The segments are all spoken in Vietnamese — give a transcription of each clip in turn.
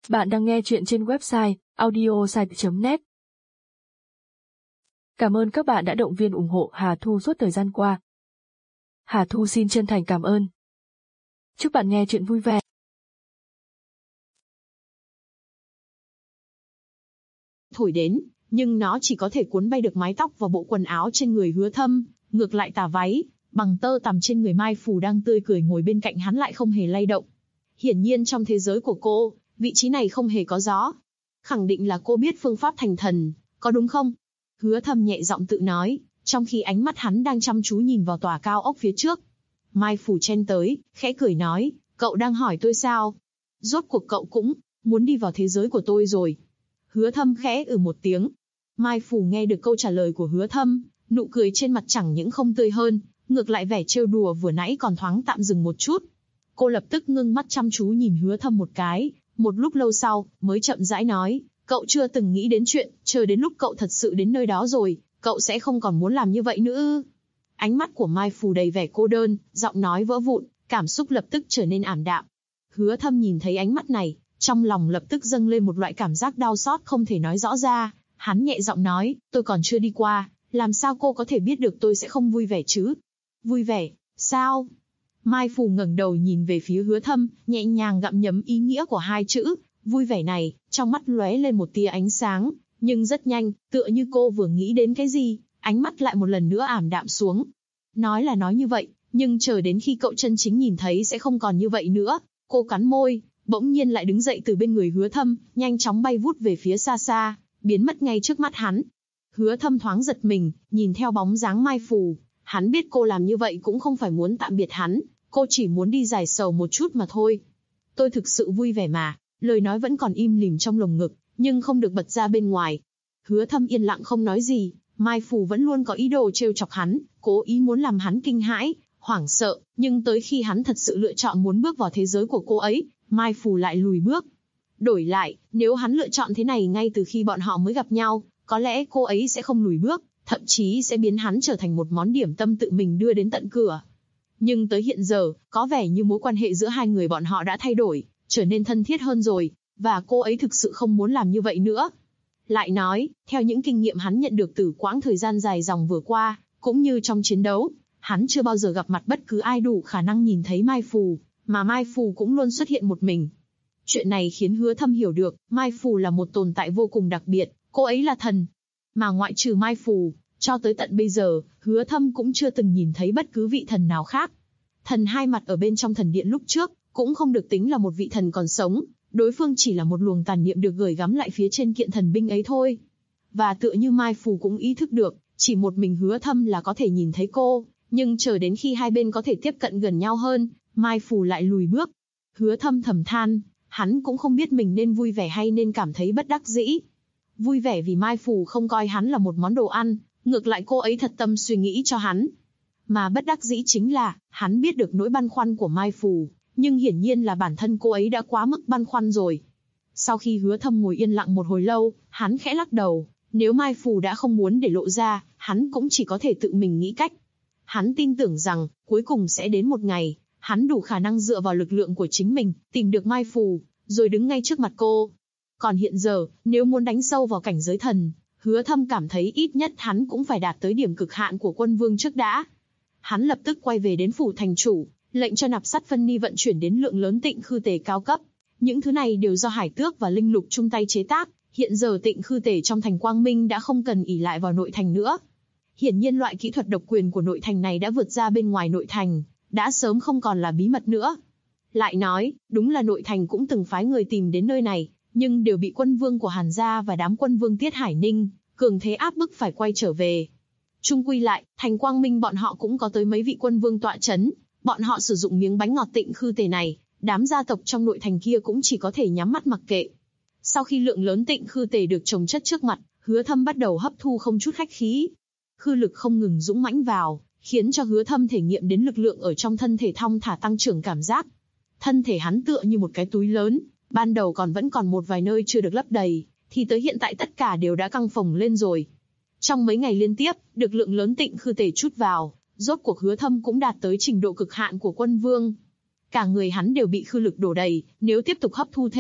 Bạn đang nghe chuyện trên website audiosite.net. Cảm ơn các bạn đã động viên ủng hộ Hà Thu suốt thời gian qua. Hà Thu xin chân thành cảm ơn. Chúc bạn nghe chuyện vui vẻ. Thổi đến, nhưng nó chỉ có thể cuốn bay được mái tóc và bộ quần áo trên người Hứa Thâm, ngược lại tà váy, bằng tơ tằm trên người Mai Phù đang tươi cười ngồi bên cạnh hắn lại không hề lay động. Hiển nhiên trong thế giới của cô, vị trí này không hề có gió. Khẳng định là cô biết phương pháp thành thần, có đúng không? Hứa Thâm nhẹ giọng tự nói, trong khi ánh mắt hắn đang chăm chú nhìn vào tòa cao ốc phía trước. Mai Phù chen tới, khẽ cười nói, cậu đang hỏi tôi sao? Rốt cuộc cậu cũng muốn đi vào thế giới của tôi rồi. Hứa Thâm khẽ một tiếng. Mai Phù nghe được câu trả lời của Hứa Thâm, nụ cười trên mặt chẳng những không tươi hơn, ngược lại vẻ trêu đùa vừa nãy còn thoáng tạm dừng một chút. Cô lập tức ngưng mắt chăm chú nhìn Hứa Thâm một cái, một lúc lâu sau, mới chậm rãi nói, cậu chưa từng nghĩ đến chuyện, chờ đến lúc cậu thật sự đến nơi đó rồi, cậu sẽ không còn muốn làm như vậy nữa ư? Ánh mắt của Mai Phù đầy vẻ cô đơn, giọng nói vỡ vụn, cảm xúc lập tức trở nên ảm đạm. Hứa Thâm nhìn thấy ánh mắt này, trong lòng lập tức dâng lên một loại cảm giác đau xót không thể nói rõ ra. Hắn nhẹ giọng nói, tôi còn chưa đi qua, làm sao cô có thể biết được tôi sẽ không vui vẻ chứ? Vui vẻ, sao? Mai Phù ngẩng đầu nhìn về phía Hứa Thâm, nhẹ nhàng gặm nhấm ý nghĩa của hai chữ, vui vẻ này, trong mắt lóe lên một tia ánh sáng, nhưng rất nhanh, tựa như cô vừa nghĩ đến cái gì, ánh mắt lại một lần nữa ảm đạm xuống. Nói là nói như vậy, nhưng chờ đến khi cậu chân chính nhìn thấy sẽ không còn như vậy nữa. Cô cắn môi, bỗng nhiên lại đứng dậy từ bên người Hứa Thâm, nhanh chóng bay vút về phía xa xa, biến mất ngay trước mắt hắn. Hứa Thâm thoáng giật mình, nhìn theo bóng dáng Mai Phù, hắn biết cô làm như vậy cũng không phải muốn tạm biệt hắn, cô chỉ muốn đi giải sầu một chút mà thôi. Tôi thực sự vui vẻ mà, lời nói vẫn còn im lìm trong lồng ngực, nhưng không được bật ra bên ngoài. Hứa Thâm yên lặng không nói gì, Mai Phù vẫn luôn có ý đồ trêu chọc hắn, cố ý muốn làm hắn kinh hãi, hoảng sợ, nhưng tới khi hắn thật sự lựa chọn muốn bước vào thế giới của cô ấy, Mai Phù lại lùi bước. Đổi lại, nếu hắn lựa chọn thế này ngay từ khi bọn họ mới gặp nhau, có lẽ cô ấy sẽ không lùi bước, thậm chí sẽ biến hắn trở thành một món điểm tâm tự mình đưa đến tận cửa. Nhưng tới hiện giờ, có vẻ như mối quan hệ giữa hai người bọn họ đã thay đổi, trở nên thân thiết hơn rồi, và cô ấy thực sự không muốn làm như vậy nữa. Lại nói, theo những kinh nghiệm hắn nhận được từ quãng thời gian dài dòng vừa qua, cũng như trong chiến đấu, hắn chưa bao giờ gặp mặt bất cứ ai đủ khả năng nhìn thấy Mai Phù, mà Mai Phù cũng luôn xuất hiện một mình. Chuyện này khiến Hứa Thâm hiểu được, Mai Phù là một tồn tại vô cùng đặc biệt, cô ấy là thần. Mà ngoại trừ Mai Phù, cho tới tận bây giờ, Hứa Thâm cũng chưa từng nhìn thấy bất cứ vị thần nào khác. Thần hai mặt ở bên trong thần điện lúc trước, cũng không được tính là một vị thần còn sống, đối phương chỉ là một luồng tàn niệm được gửi gắm lại phía trên kiện thần binh ấy thôi. Và tựa như Mai Phù cũng ý thức được, chỉ một mình Hứa Thâm là có thể nhìn thấy cô, nhưng chờ đến khi hai bên có thể tiếp cận gần nhau hơn, Mai Phù lại lùi bước. Hứa Thâm thầm than, hắn cũng không biết mình nên vui vẻ hay nên cảm thấy bất đắc dĩ. Vui vẻ vì Mai Phù không coi hắn là một món đồ ăn, ngược lại cô ấy thật tâm suy nghĩ cho hắn. Mà bất đắc dĩ chính là, hắn biết được nỗi băn khoăn của Mai Phù, nhưng hiển nhiên là bản thân cô ấy đã quá mức băn khoăn rồi. Sau khi Hứa Thâm ngồi yên lặng một hồi lâu, hắn khẽ lắc đầu, nếu Mai Phù đã không muốn để lộ ra, hắn cũng chỉ có thể tự mình nghĩ cách. Hắn tin tưởng rằng, cuối cùng sẽ đến một ngày, hắn đủ khả năng dựa vào lực lượng của chính mình, tìm được Mai Phù, rồi đứng ngay trước mặt cô. Còn hiện giờ, nếu muốn đánh sâu vào cảnh giới thần, Hứa Thâm cảm thấy ít nhất hắn cũng phải đạt tới điểm cực hạn của quân vương trước đã. Hắn lập tức quay về đến phủ thành chủ, lệnh cho nạp sắt phân ni vận chuyển đến lượng lớn tịnh khư tề cao cấp. Những thứ này đều do Hải Tước và Linh Lục chung tay chế tác, hiện giờ tịnh khư tề trong thành Quang Minh đã không cần ỷ lại vào nội thành nữa. Hiển nhiên loại kỹ thuật độc quyền của nội thành này đã vượt ra bên ngoài nội thành, đã sớm không còn là bí mật nữa. Lại nói, đúng là nội thành cũng từng phái người tìm đến nơi này, nhưng đều bị quân vương của Hàn gia và đám quân vương Tiết Hải Ninh cường thế áp bức phải quay trở về. Chung quy lại, thành Quang Minh bọn họ cũng có tới mấy vị quân vương tọa chấn, bọn họ sử dụng miếng bánh ngọt tịnh khư tề này, đám gia tộc trong nội thành kia cũng chỉ có thể nhắm mắt mặc kệ. Sau khi lượng lớn tịnh khư tề được chồng chất trước mặt, Hứa Thâm bắt đầu hấp thu không chút khách khí. Khư lực không ngừng dũng mãnh vào, khiến cho Hứa Thâm thể nghiệm đến lực lượng ở trong thân thể thong thả tăng trưởng cảm giác. Thân thể hắn tựa như một cái túi lớn, ban đầu vẫn còn một vài nơi chưa được lấp đầy, thì tới hiện tại tất cả đều đã căng phồng lên rồi. Trong mấy ngày liên tiếp, được lượng lớn tịnh khư tề chút vào, rốt cuộc Hứa Thâm cũng đạt tới trình độ cực hạn của quân vương. Cả người hắn đều bị khư lực đổ đầy, nếu tiếp tục hấp thu thêm,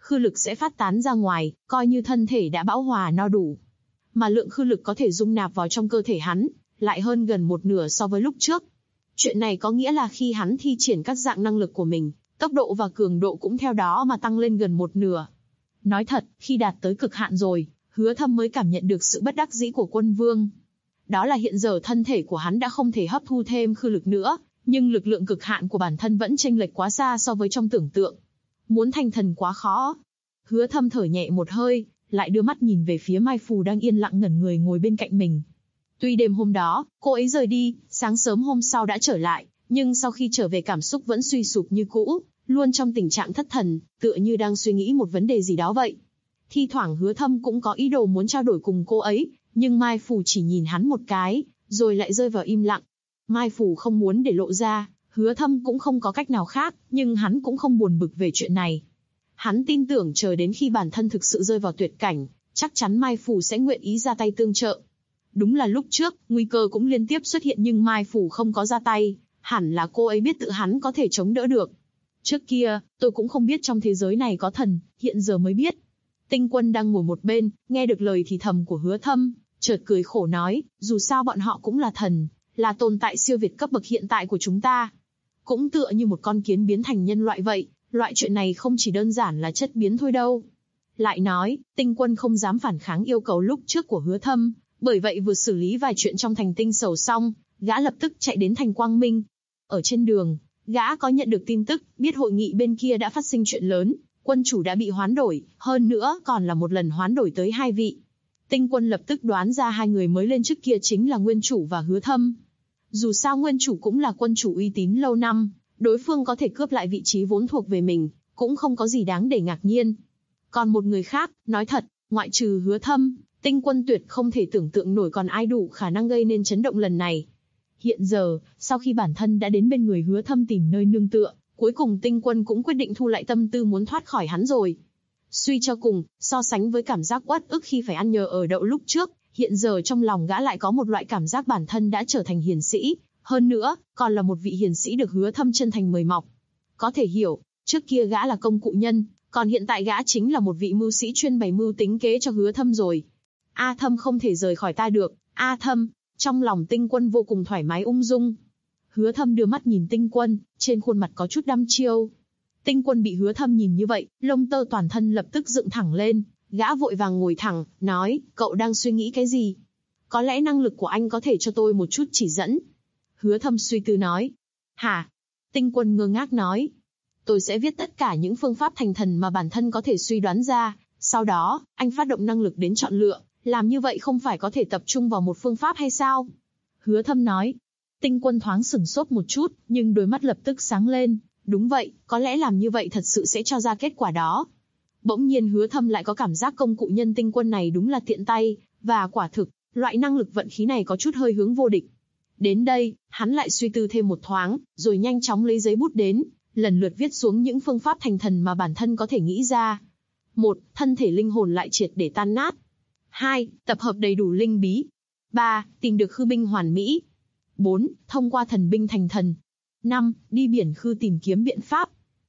khư lực sẽ phát tán ra ngoài, coi như thân thể đã bão hòa no đủ. Mà lượng khư lực có thể dung nạp vào trong cơ thể hắn, lại hơn gần một nửa so với lúc trước. Chuyện này có nghĩa là khi hắn thi triển các dạng năng lực của mình, tốc độ và cường độ cũng theo đó mà tăng lên gần một nửa. Nói thật, khi đạt tới cực hạn rồi, Hứa Thâm mới cảm nhận được sự bất đắc dĩ của Quân Vương. Đó là hiện giờ thân thể của hắn đã không thể hấp thu thêm khư lực nữa, nhưng lực lượng cực hạn của bản thân vẫn chênh lệch quá xa so với trong tưởng tượng. Muốn thành thần quá khó. Hứa Thâm thở nhẹ một hơi, lại đưa mắt nhìn về phía Mai Phù đang yên lặng ngẩn người ngồi bên cạnh mình. Tuy đêm hôm đó, cô ấy rời đi, sáng sớm hôm sau đã trở lại, nhưng sau khi trở về cảm xúc vẫn suy sụp như cũ, luôn trong tình trạng thất thần, tựa như đang suy nghĩ một vấn đề gì đó vậy. Thi thoảng Hứa Thâm cũng có ý đồ muốn trao đổi cùng cô ấy, nhưng Mai Phù chỉ nhìn hắn một cái, rồi lại rơi vào im lặng. Mai Phù không muốn để lộ ra, Hứa Thâm cũng không có cách nào khác, nhưng hắn cũng không buồn bực về chuyện này. Hắn tin tưởng chờ đến khi bản thân thực sự rơi vào tuyệt cảnh, chắc chắn Mai Phù sẽ nguyện ý ra tay tương trợ. Đúng là lúc trước, nguy cơ cũng liên tiếp xuất hiện nhưng Mai Phù không có ra tay, hẳn là cô ấy biết tự hắn có thể chống đỡ được. Trước kia, tôi cũng không biết trong thế giới này có thần, hiện giờ mới biết. Tinh Quân đang ngồi một bên, nghe được lời thì thầm của Hứa Thâm, chợt cười khổ nói, dù sao bọn họ cũng là thần, là tồn tại siêu việt cấp bậc hiện tại của chúng ta. Cũng tựa như một con kiến biến thành nhân loại vậy, loại chuyện này không chỉ đơn giản là chất biến thôi đâu. Lại nói, Tinh Quân không dám phản kháng yêu cầu lúc trước của Hứa Thâm, bởi vậy vừa xử lý vài chuyện trong thành Tinh Sầu xong, gã lập tức chạy đến thành Quang Minh. Ở trên đường, gã có nhận được tin tức, biết hội nghị bên kia đã phát sinh chuyện lớn, quân chủ đã bị hoán đổi, hơn nữa còn là một lần hoán đổi tới 2 vị. Tinh Quân lập tức đoán ra 2 người mới lên trước kia chính là Nguyên Chủ và Hứa Thâm. Dù sao Nguyên Chủ cũng là quân chủ uy tín lâu năm, đối phương có thể cướp lại vị trí vốn thuộc về mình, cũng không có gì đáng để ngạc nhiên. Còn một người khác, nói thật, ngoại trừ Hứa Thâm, Tinh Quân tuyệt không thể tưởng tượng nổi còn ai đủ khả năng gây nên chấn động lần này. Hiện giờ, sau khi bản thân đã đến bên người Hứa Thâm tìm nơi nương tựa, cuối cùng Tinh Quân cũng quyết định thu lại tâm tư muốn thoát khỏi hắn rồi. Suy cho cùng, so sánh với cảm giác uất ức khi phải ăn nhờ ở đậu lúc trước, hiện giờ trong lòng gã lại có một loại cảm giác bản thân đã trở thành hiền sĩ, hơn nữa, còn là một vị hiền sĩ được Hứa Thâm chân thành mời mọc. Có thể hiểu, trước kia gã là công cụ nhân, còn hiện tại gã chính là một vị mưu sĩ chuyên bày mưu tính kế cho Hứa Thâm rồi. A Thâm không thể rời khỏi ta được, A Thâm, trong lòng Tinh Quân vô cùng thoải mái ung dung. Hứa Thâm đưa mắt nhìn Tinh Quân, trên khuôn mặt có chút đăm chiêu. Tinh Quân bị Hứa Thâm nhìn như vậy, lông tơ toàn thân lập tức dựng thẳng lên, gã vội vàng ngồi thẳng, nói, cậu đang suy nghĩ cái gì? Có lẽ năng lực của anh có thể cho tôi một chút chỉ dẫn. Hứa Thâm suy tư nói. Hả? Tinh Quân ngơ ngác nói. Tôi sẽ viết tất cả những phương pháp thành thần mà bản thân có thể suy đoán ra, sau đó, anh phát động năng lực đến chọn lựa, làm như vậy không phải có thể tập trung vào một phương pháp hay sao? Hứa Thâm nói. Tinh Quân thoáng sửng sốt một chút, nhưng đôi mắt lập tức sáng lên. Đúng vậy, có lẽ làm như vậy thật sự sẽ cho ra kết quả đó. Bỗng nhiên Hứa Thâm lại có cảm giác công cụ nhân Tinh Quân này đúng là tiện tay, và quả thực, loại năng lực vận khí này có chút hơi hướng vô địch. Đến đây, hắn lại suy tư thêm một thoáng, rồi nhanh chóng lấy giấy bút đến, lần lượt viết xuống những phương pháp thành thần mà bản thân có thể nghĩ ra. 1. Thân thể linh hồn lại triệt để tan nát. 2. Tập hợp đầy đủ linh bí. 3. Tìm được khư binh hoàn mỹ. 4. Thông qua thần binh thành thần. 5. Đi biển khư tìm kiếm biện pháp.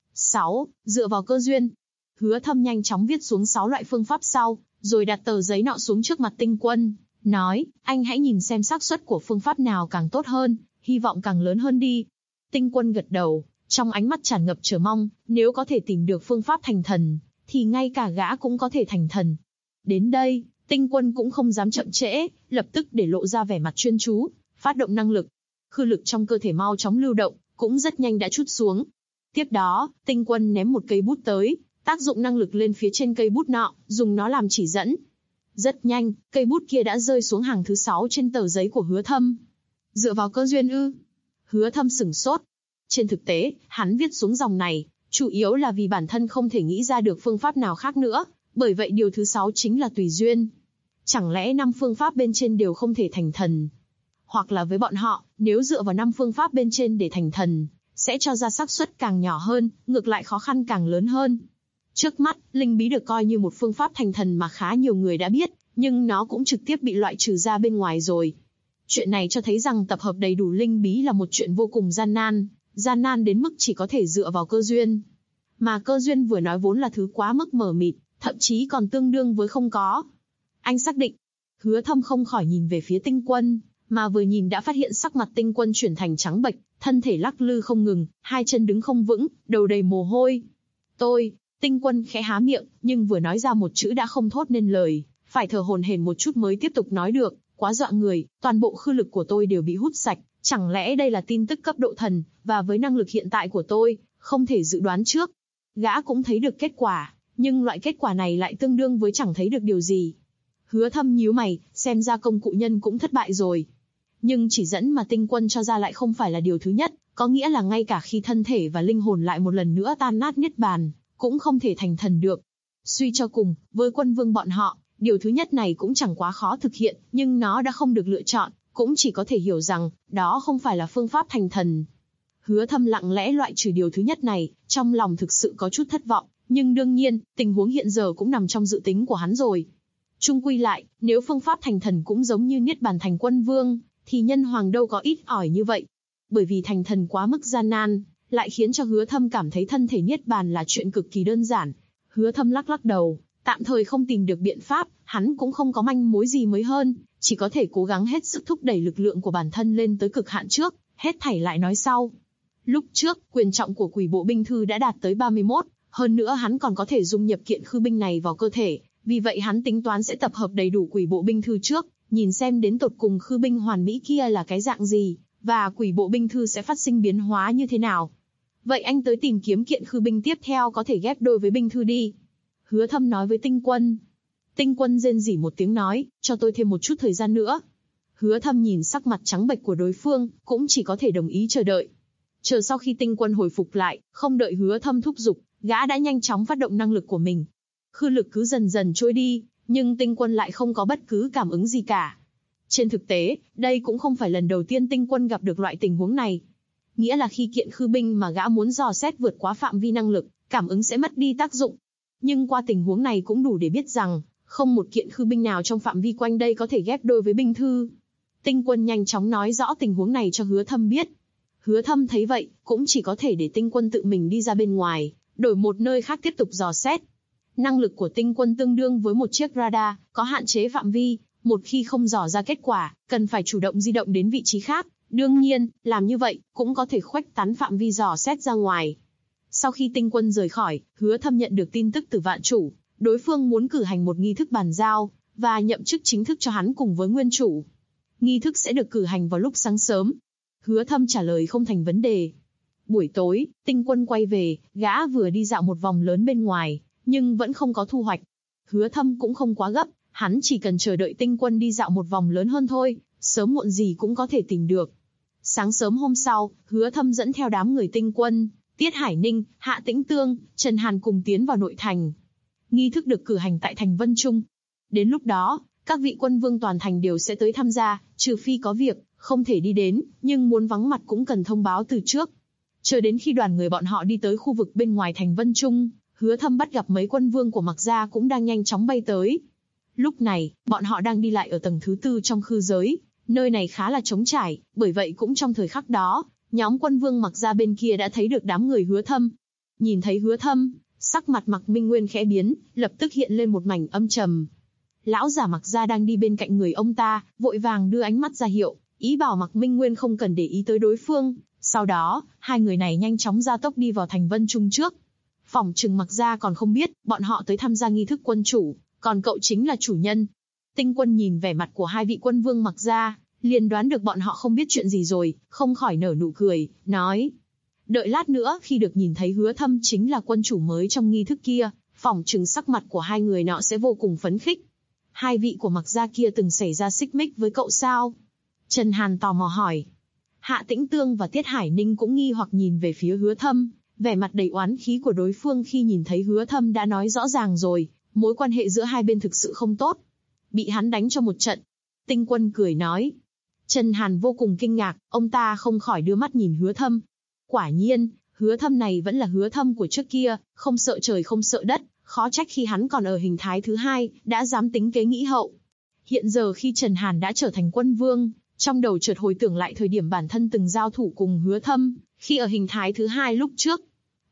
6. Dựa vào cơ duyên. Hứa Thâm nhanh chóng viết xuống 6 loại phương pháp sau, rồi đặt tờ giấy nọ xuống trước mặt Tinh Quân, nói, anh hãy nhìn xem xác suất của phương pháp nào càng tốt hơn, hy vọng càng lớn hơn đi. Tinh Quân gật đầu, trong ánh mắt tràn ngập chờ mong, nếu có thể tìm được phương pháp thành thần, thì ngay cả gã cũng có thể thành thần. Đến đây, Tinh Quân cũng không dám chậm trễ, lập tức để lộ ra vẻ mặt chuyên chú, phát động năng lực. Khư lực trong cơ thể mau chóng lưu động, cũng rất nhanh đã trút xuống. Tiếp đó, Tinh Quân ném một cây bút tới, tác dụng năng lực lên phía trên cây bút nọ, dùng nó làm chỉ dẫn. Rất nhanh, cây bút kia đã rơi xuống hàng thứ 6 trên tờ giấy của Hứa Thâm. Dựa vào cơ duyên ư? Hứa Thâm sửng sốt. Trên thực tế, hắn viết xuống dòng này, chủ yếu là vì bản thân không thể nghĩ ra được phương pháp nào khác nữa, bởi vậy điều thứ 6 chính là tùy duyên. Chẳng lẽ 5 phương pháp bên trên đều không thể thành thần? Hoặc là với bọn họ, nếu dựa vào 5 phương pháp bên trên để thành thần, sẽ cho ra xác suất càng nhỏ hơn, ngược lại khó khăn càng lớn hơn. Trước mắt, linh bí được coi như một phương pháp thành thần mà khá nhiều người đã biết, nhưng nó cũng trực tiếp bị loại trừ ra bên ngoài rồi. Chuyện này cho thấy rằng tập hợp đầy đủ linh bí là một chuyện vô cùng gian nan đến mức chỉ có thể dựa vào cơ duyên. Mà cơ duyên vừa nói vốn là thứ quá mức mờ mịt, thậm chí còn tương đương với không có. Anh xác định. Hứa Thâm không khỏi nhìn về phía Tinh Quân, mà vừa nhìn đã phát hiện sắc mặt Tinh Quân chuyển thành trắng bệch, thân thể lắc lư không ngừng, hai chân đứng không vững, đầu đầy mồ hôi. Tinh Quân khẽ há miệng, nhưng vừa nói ra một chữ đã không thốt nên lời, phải thở hổn hển một chút mới tiếp tục nói được, quá dọa người, toàn bộ khư lực của tôi đều bị hút sạch, chẳng lẽ đây là tin tức cấp độ thần, và với năng lực hiện tại của tôi, không thể dự đoán trước. Gã cũng thấy được kết quả, nhưng loại kết quả này lại tương đương với chẳng thấy được điều gì. Hứa Thâm nhíu mày, xem ra công cụ nhân cũng thất bại rồi. Nhưng chỉ dẫn mà Tinh Quân cho ra lại không phải là điều thứ nhất, có nghĩa là ngay cả khi thân thể và linh hồn lại một lần nữa tan nát niết bàn, cũng không thể thành thần được. Suy cho cùng, với Quân Vương bọn họ, điều thứ nhất này cũng chẳng quá khó thực hiện, nhưng nó đã không được lựa chọn, cũng chỉ có thể hiểu rằng, đó không phải là phương pháp thành thần. Hứa Thâm lặng lẽ loại trừ điều thứ nhất này, trong lòng thực sự có chút thất vọng, nhưng đương nhiên, tình huống hiện giờ cũng nằm trong dự tính của hắn rồi. Chung quy lại, nếu phương pháp thành thần cũng giống như niết bàn thành Quân Vương, thì nhân hoàng đâu có ít ỏi như vậy. Bởi vì thành thần quá mức gian nan, lại khiến cho Hứa Thâm cảm thấy thân thể niết bàn là chuyện cực kỳ đơn giản. Hứa Thâm lắc lắc đầu, tạm thời không tìm được biện pháp, hắn cũng không có manh mối gì mới hơn, chỉ có thể cố gắng hết sức thúc đẩy lực lượng của bản thân lên tới cực hạn trước, hết thảy lại nói sau. Lúc trước, quyền trọng của Quỷ Bộ binh thư đã đạt tới 31, hơn nữa hắn còn có thể dung nhập kiện khư binh này vào cơ thể, vì vậy hắn tính toán sẽ tập hợp đầy đủ Quỷ Bộ binh thư trước, nhìn xem đến tột cùng khư binh hoàn mỹ kia là cái dạng gì, và Quỷ Bộ binh thư sẽ phát sinh biến hóa như thế nào. Vậy anh tới tìm kiếm kiện khư binh tiếp theo có thể ghép đôi với binh thư đi. Hứa Thâm nói với Tinh Quân. Tinh Quân rên rỉ một tiếng nói, cho tôi thêm một chút thời gian nữa. Hứa Thâm nhìn sắc mặt trắng bệch của đối phương, cũng chỉ có thể đồng ý chờ đợi. Chờ sau khi Tinh Quân hồi phục lại, không đợi Hứa Thâm thúc giục, gã đã nhanh chóng phát động năng lực của mình. Khư lực cứ dần dần trôi đi, nhưng Tinh Quân lại không có bất cứ cảm ứng gì cả. Trên thực tế, đây cũng không phải lần đầu tiên Tinh Quân gặp được loại tình huống này. Nghĩa là khi kiện khư binh mà gã muốn dò xét vượt quá phạm vi năng lực, cảm ứng sẽ mất đi tác dụng. Nhưng qua tình huống này cũng đủ để biết rằng, không một kiện khư binh nào trong phạm vi quanh đây có thể ghép đôi với binh thư. Tinh Quân nhanh chóng nói rõ tình huống này cho Hứa Thâm biết. Hứa Thâm thấy vậy, cũng chỉ có thể để Tinh Quân tự mình đi ra bên ngoài, đổi một nơi khác tiếp tục dò xét. Năng lực của Tinh Quân tương đương với một chiếc radar, có hạn chế phạm vi, một khi không dò ra kết quả, cần phải chủ động di động đến vị trí khác. Đương nhiên, làm như vậy, cũng có thể khuếch tán phạm vi dò xét ra ngoài. Sau khi Tinh Quân rời khỏi, Hứa Thâm nhận được tin tức từ Vạn Chủ, đối phương muốn cử hành một nghi thức bàn giao, và nhậm chức chính thức cho hắn cùng với Nguyên Chủ. Nghi thức sẽ được cử hành vào lúc sáng sớm. Hứa Thâm trả lời không thành vấn đề. Buổi tối, Tinh Quân quay về, gã vừa đi dạo một vòng lớn bên ngoài, nhưng vẫn không có thu hoạch. Hứa Thâm cũng không quá gấp, hắn chỉ cần chờ đợi Tinh Quân đi dạo một vòng lớn hơn thôi, sớm muộn gì cũng có thể tìm được. Sáng sớm hôm sau, Hứa Thâm dẫn theo đám người Tinh Quân, Tiết Hải Ninh, Hạ Tĩnh Tương, Trần Hàn cùng tiến vào nội thành. Nghi thức được cử hành tại thành Vân Trung. Đến lúc đó, các vị quân vương toàn thành đều sẽ tới tham gia, trừ phi có việc, không thể đi đến, nhưng muốn vắng mặt cũng cần thông báo từ trước. Chờ đến khi đoàn người bọn họ đi tới khu vực bên ngoài thành Vân Trung, Hứa Thâm bắt gặp mấy quân vương của Mạc Gia cũng đang nhanh chóng bay tới. Lúc này, bọn họ đang đi lại ở tầng thứ 4 trong khư giới, nơi này khá là trống trải, bởi vậy cũng trong thời khắc đó, nhóm quân vương Mạc Gia bên kia đã thấy được đám người Hứa Thâm. Nhìn thấy Hứa Thâm, sắc mặt Mạc Minh Nguyên khẽ biến, lập tức hiện lên một mảnh âm trầm. Lão giả Mạc Gia đang đi bên cạnh người ông ta, vội vàng đưa ánh mắt ra hiệu, ý bảo Mạc Minh Nguyên không cần để ý tới đối phương. Sau đó, hai người này nhanh chóng gia tốc đi vào thành Vân Trung trước. Phỏng chừng Mạc Gia còn không biết, bọn họ tới tham gia nghi thức quân chủ, còn cậu chính là chủ nhân. Tinh Quân nhìn vẻ mặt của hai vị quân vương Mạc Gia, liền đoán được bọn họ không biết chuyện gì rồi, không khỏi nở nụ cười, nói. Đợi lát nữa khi được nhìn thấy Hứa Thâm chính là quân chủ mới trong nghi thức kia, phỏng chừng sắc mặt của hai người nọ sẽ vô cùng phấn khích. Hai vị của Mạc Gia kia từng xảy ra xích mích với cậu sao? Trần Hàn tò mò hỏi. Hạ Tĩnh Tương và Tiết Hải Ninh cũng nghi hoặc nhìn về phía Hứa Thâm, vẻ mặt đầy oán khí của đối phương khi nhìn thấy Hứa Thâm đã nói rõ ràng rồi, mối quan hệ giữa hai bên thực sự không tốt. Bị hắn đánh cho một trận. Tinh Quân cười nói. Trần Hàn vô cùng kinh ngạc, ông ta không khỏi đưa mắt nhìn Hứa Thâm. Quả nhiên, Hứa Thâm này vẫn là Hứa Thâm của trước kia, không sợ trời không sợ đất, khó trách khi hắn còn ở hình thái thứ hai, đã dám tính kế nghĩ hậu. Hiện giờ khi Trần Hàn đã trở thành quân vương, trong đầu chợt hồi tưởng lại thời điểm bản thân từng giao thủ cùng Hứa Thâm, khi ở hình thái thứ hai lúc trước.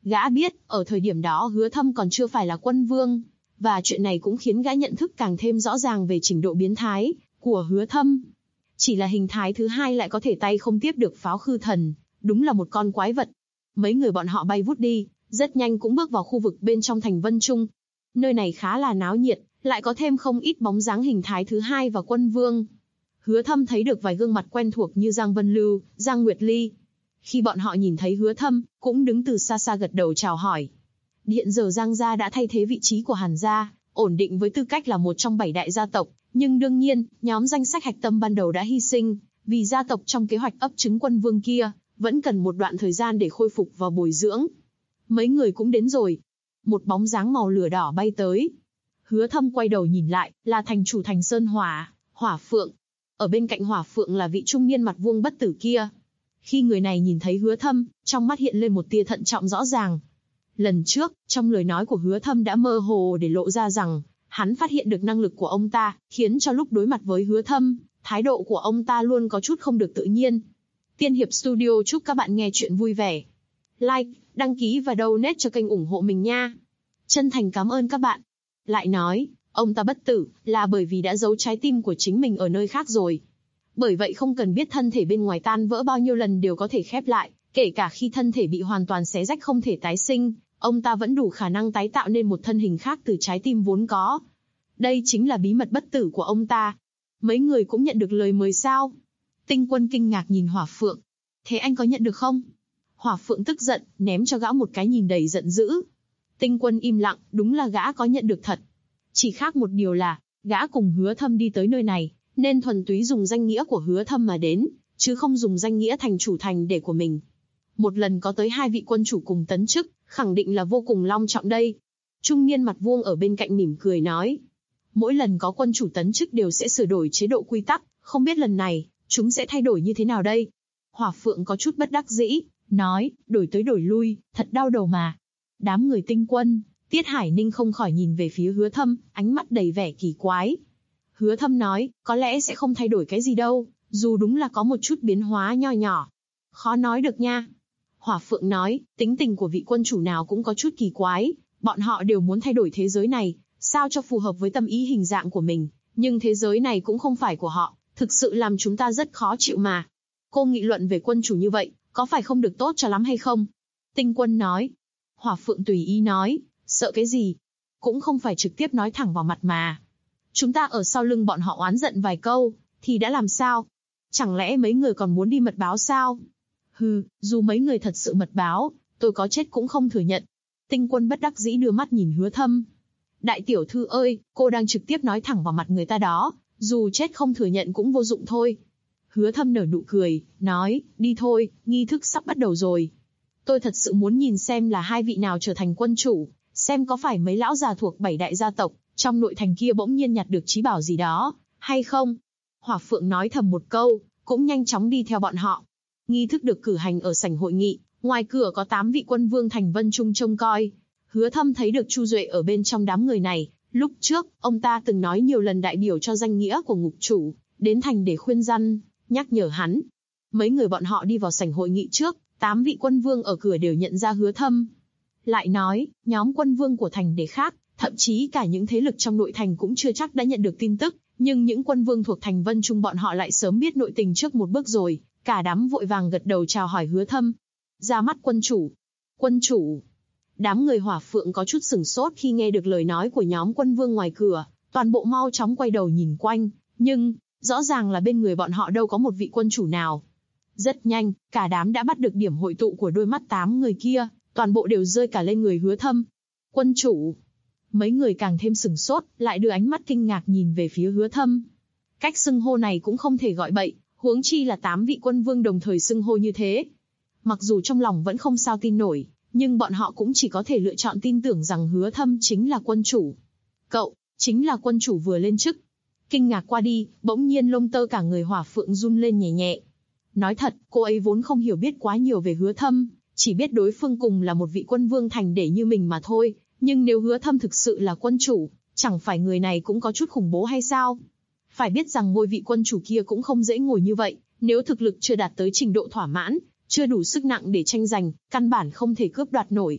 Gã biết, ở thời điểm đó Hứa Thâm còn chưa phải là quân vương, và chuyện này cũng khiến gã nhận thức càng thêm rõ ràng về trình độ biến thái của Hứa Thâm. Chỉ là hình thái thứ hai lại có thể tay không tiếp được pháo khư thần, đúng là một con quái vật. Mấy người bọn họ bay vút đi, rất nhanh cũng bước vào khu vực bên trong thành Vân Trung. Nơi này khá là náo nhiệt, lại có thêm không ít bóng dáng hình thái thứ hai và quân vương. Hứa Thâm thấy được vài gương mặt quen thuộc như Giang Vân Lưu, Giang Nguyệt Ly. Khi bọn họ nhìn thấy Hứa Thâm, cũng đứng từ xa xa gật đầu chào hỏi. Hiện giờ Giang gia đã thay thế vị trí của Hàn gia, ổn định với tư cách là một trong 7 đại gia tộc, nhưng đương nhiên, nhóm danh sách hạch tâm ban đầu đã hy sinh, vì gia tộc trong kế hoạch ấp trứng quân vương kia, vẫn cần một đoạn thời gian để khôi phục và bồi dưỡng. Mấy người cũng đến rồi. Một bóng dáng màu lửa đỏ bay tới. Hứa Thâm quay đầu nhìn lại, là thành chủ thành Sơn Hỏa, Hỏa Phượng. Ở bên cạnh Hỏa Phượng là vị trung niên mặt vuông bất tử kia. Khi người này nhìn thấy Hứa Thâm, trong mắt hiện lên một tia thận trọng rõ ràng. Lần trước, trong lời nói của Hứa Thâm đã mơ hồ để lộ ra rằng, hắn phát hiện được năng lực của ông ta, khiến cho lúc đối mặt với Hứa Thâm, thái độ của ông ta luôn có chút không được tự nhiên. Tiên Hiệp Studio chúc các bạn nghe chuyện vui vẻ. Like, đăng ký và donate cho kênh ủng hộ mình nha. Chân thành cảm ơn các bạn. Lại nói, ông ta bất tử, là bởi vì đã giấu trái tim của chính mình ở nơi khác rồi. Bởi vậy không cần biết thân thể bên ngoài tan vỡ bao nhiêu lần đều có thể khép lại, kể cả khi thân thể bị hoàn toàn xé rách không thể tái sinh, ông ta vẫn đủ khả năng tái tạo nên một thân hình khác từ trái tim vốn có. Đây chính là bí mật bất tử của ông ta. Mấy người cũng nhận được lời mời sao? Tinh Quân kinh ngạc nhìn Hỏa Phượng. Thế anh có nhận được không? Hỏa Phượng tức giận, ném cho gã một cái nhìn đầy giận dữ. Tinh Quân im lặng, đúng là gã có nhận được thật. Chỉ khác một điều là, gã cùng Hứa Thâm đi tới nơi này, nên thuần túy dùng danh nghĩa của Hứa Thâm mà đến, chứ không dùng danh nghĩa thành chủ thành để của mình. Một lần có tới 2 vị quân chủ cùng tấn chức, khẳng định là vô cùng long trọng đây. Trung niên mặt vuông ở bên cạnh mỉm cười nói. Mỗi lần có quân chủ tấn chức đều sẽ sửa đổi chế độ quy tắc, không biết lần này, chúng sẽ thay đổi như thế nào đây? Hỏa Phượng có chút bất đắc dĩ, nói, đổi tới đổi lui, thật đau đầu mà. Đám người Tinh Quân, Tiết Hải Ninh không khỏi nhìn về phía Hứa Thâm, ánh mắt đầy vẻ kỳ quái. Hứa Thâm nói, có lẽ sẽ không thay đổi cái gì đâu, dù đúng là có một chút biến hóa nho nhỏ. Khó nói được nha. Hỏa Phượng nói, tính tình của vị quân chủ nào cũng có chút kỳ quái, bọn họ đều muốn thay đổi thế giới này, sao cho phù hợp với tâm ý hình dạng của mình, nhưng thế giới này cũng không phải của họ, thực sự làm chúng ta rất khó chịu mà. Cô nghị luận về quân chủ như vậy, có phải không được tốt cho lắm hay không? Tinh Quân nói. Hỏa Phượng tùy ý nói, sợ cái gì? Cũng không phải trực tiếp nói thẳng vào mặt mà. Chúng ta ở sau lưng bọn họ oán giận vài câu, thì đã làm sao? Chẳng lẽ mấy người còn muốn đi mật báo sao? Hừ, dù mấy người thật sự mật báo, tôi có chết cũng không thừa nhận. Tinh Quân bất đắc dĩ đưa mắt nhìn Hứa Thâm. Đại tiểu thư ơi, cô đang trực tiếp nói thẳng vào mặt người ta đó, dù chết không thừa nhận cũng vô dụng thôi. Hứa Thâm nở nụ cười, nói, đi thôi, nghi thức sắp bắt đầu rồi. Tôi thật sự muốn nhìn xem là 2 vị nào trở thành quân chủ, xem có phải mấy lão già thuộc 7 đại gia tộc, trong nội thành kia bỗng nhiên nhặt được trí bảo gì đó, hay không? Hỏa Phượng nói thầm một câu, cũng nhanh chóng đi theo bọn họ. Nghi thức được cử hành ở sảnh hội nghị, ngoài cửa có 8 vị quân vương thành Vân Trung trông coi. Hứa Thâm thấy được Chu Duệ ở bên trong đám người này, lúc trước, ông ta từng nói nhiều lần đại biểu cho danh nghĩa của ngục chủ, đến thành để khuyên răn, nhắc nhở hắn. Mấy người bọn họ đi vào sảnh hội nghị trước, 8 vị quân vương ở cửa đều nhận ra Hứa Thâm. Lại nói, nhóm quân vương của thành để khác, thậm chí cả những thế lực trong nội thành cũng chưa chắc đã nhận được tin tức, nhưng những quân vương thuộc thành Vân Trung bọn họ lại sớm biết nội tình trước một bước rồi, cả đám vội vàng gật đầu chào hỏi Hứa Thâm. Ra mắt quân chủ. Quân chủ. Đám người Hỏa Phượng có chút sửng sốt khi nghe được lời nói của nhóm quân vương ngoài cửa, toàn bộ mau chóng quay đầu nhìn quanh, nhưng, rõ ràng là bên người bọn họ đâu có một vị quân chủ nào. Rất nhanh, cả đám đã bắt được điểm hội tụ của đôi mắt 8 người kia, toàn bộ đều rơi cả lên người Hứa Thâm. Quân chủ. Mấy người càng thêm sửng sốt, lại đưa ánh mắt kinh ngạc nhìn về phía Hứa Thâm. Cách xưng hô này cũng không thể gọi bậy, huống chi là 8 vị quân vương đồng thời xưng hô như thế. Mặc dù trong lòng vẫn không sao tin nổi, nhưng bọn họ cũng chỉ có thể lựa chọn tin tưởng rằng Hứa Thâm chính là quân chủ. Cậu, chính là quân chủ vừa lên chức. Kinh ngạc qua đi, bỗng nhiên lông tơ cả người Hỏa Phượng run lên nhẹ nhẹ. Nói thật, cô ấy vốn không hiểu biết quá nhiều về Hứa Thâm, chỉ biết đối phương cùng là một vị quân vương thành để như mình mà thôi. Nhưng nếu Hứa Thâm thực sự là quân chủ, chẳng phải người này cũng có chút khủng bố hay sao? Phải biết rằng ngôi vị quân chủ kia cũng không dễ ngồi như vậy, nếu thực lực chưa đạt tới trình độ thỏa mãn, chưa đủ sức nặng để tranh giành, căn bản không thể cướp đoạt nổi.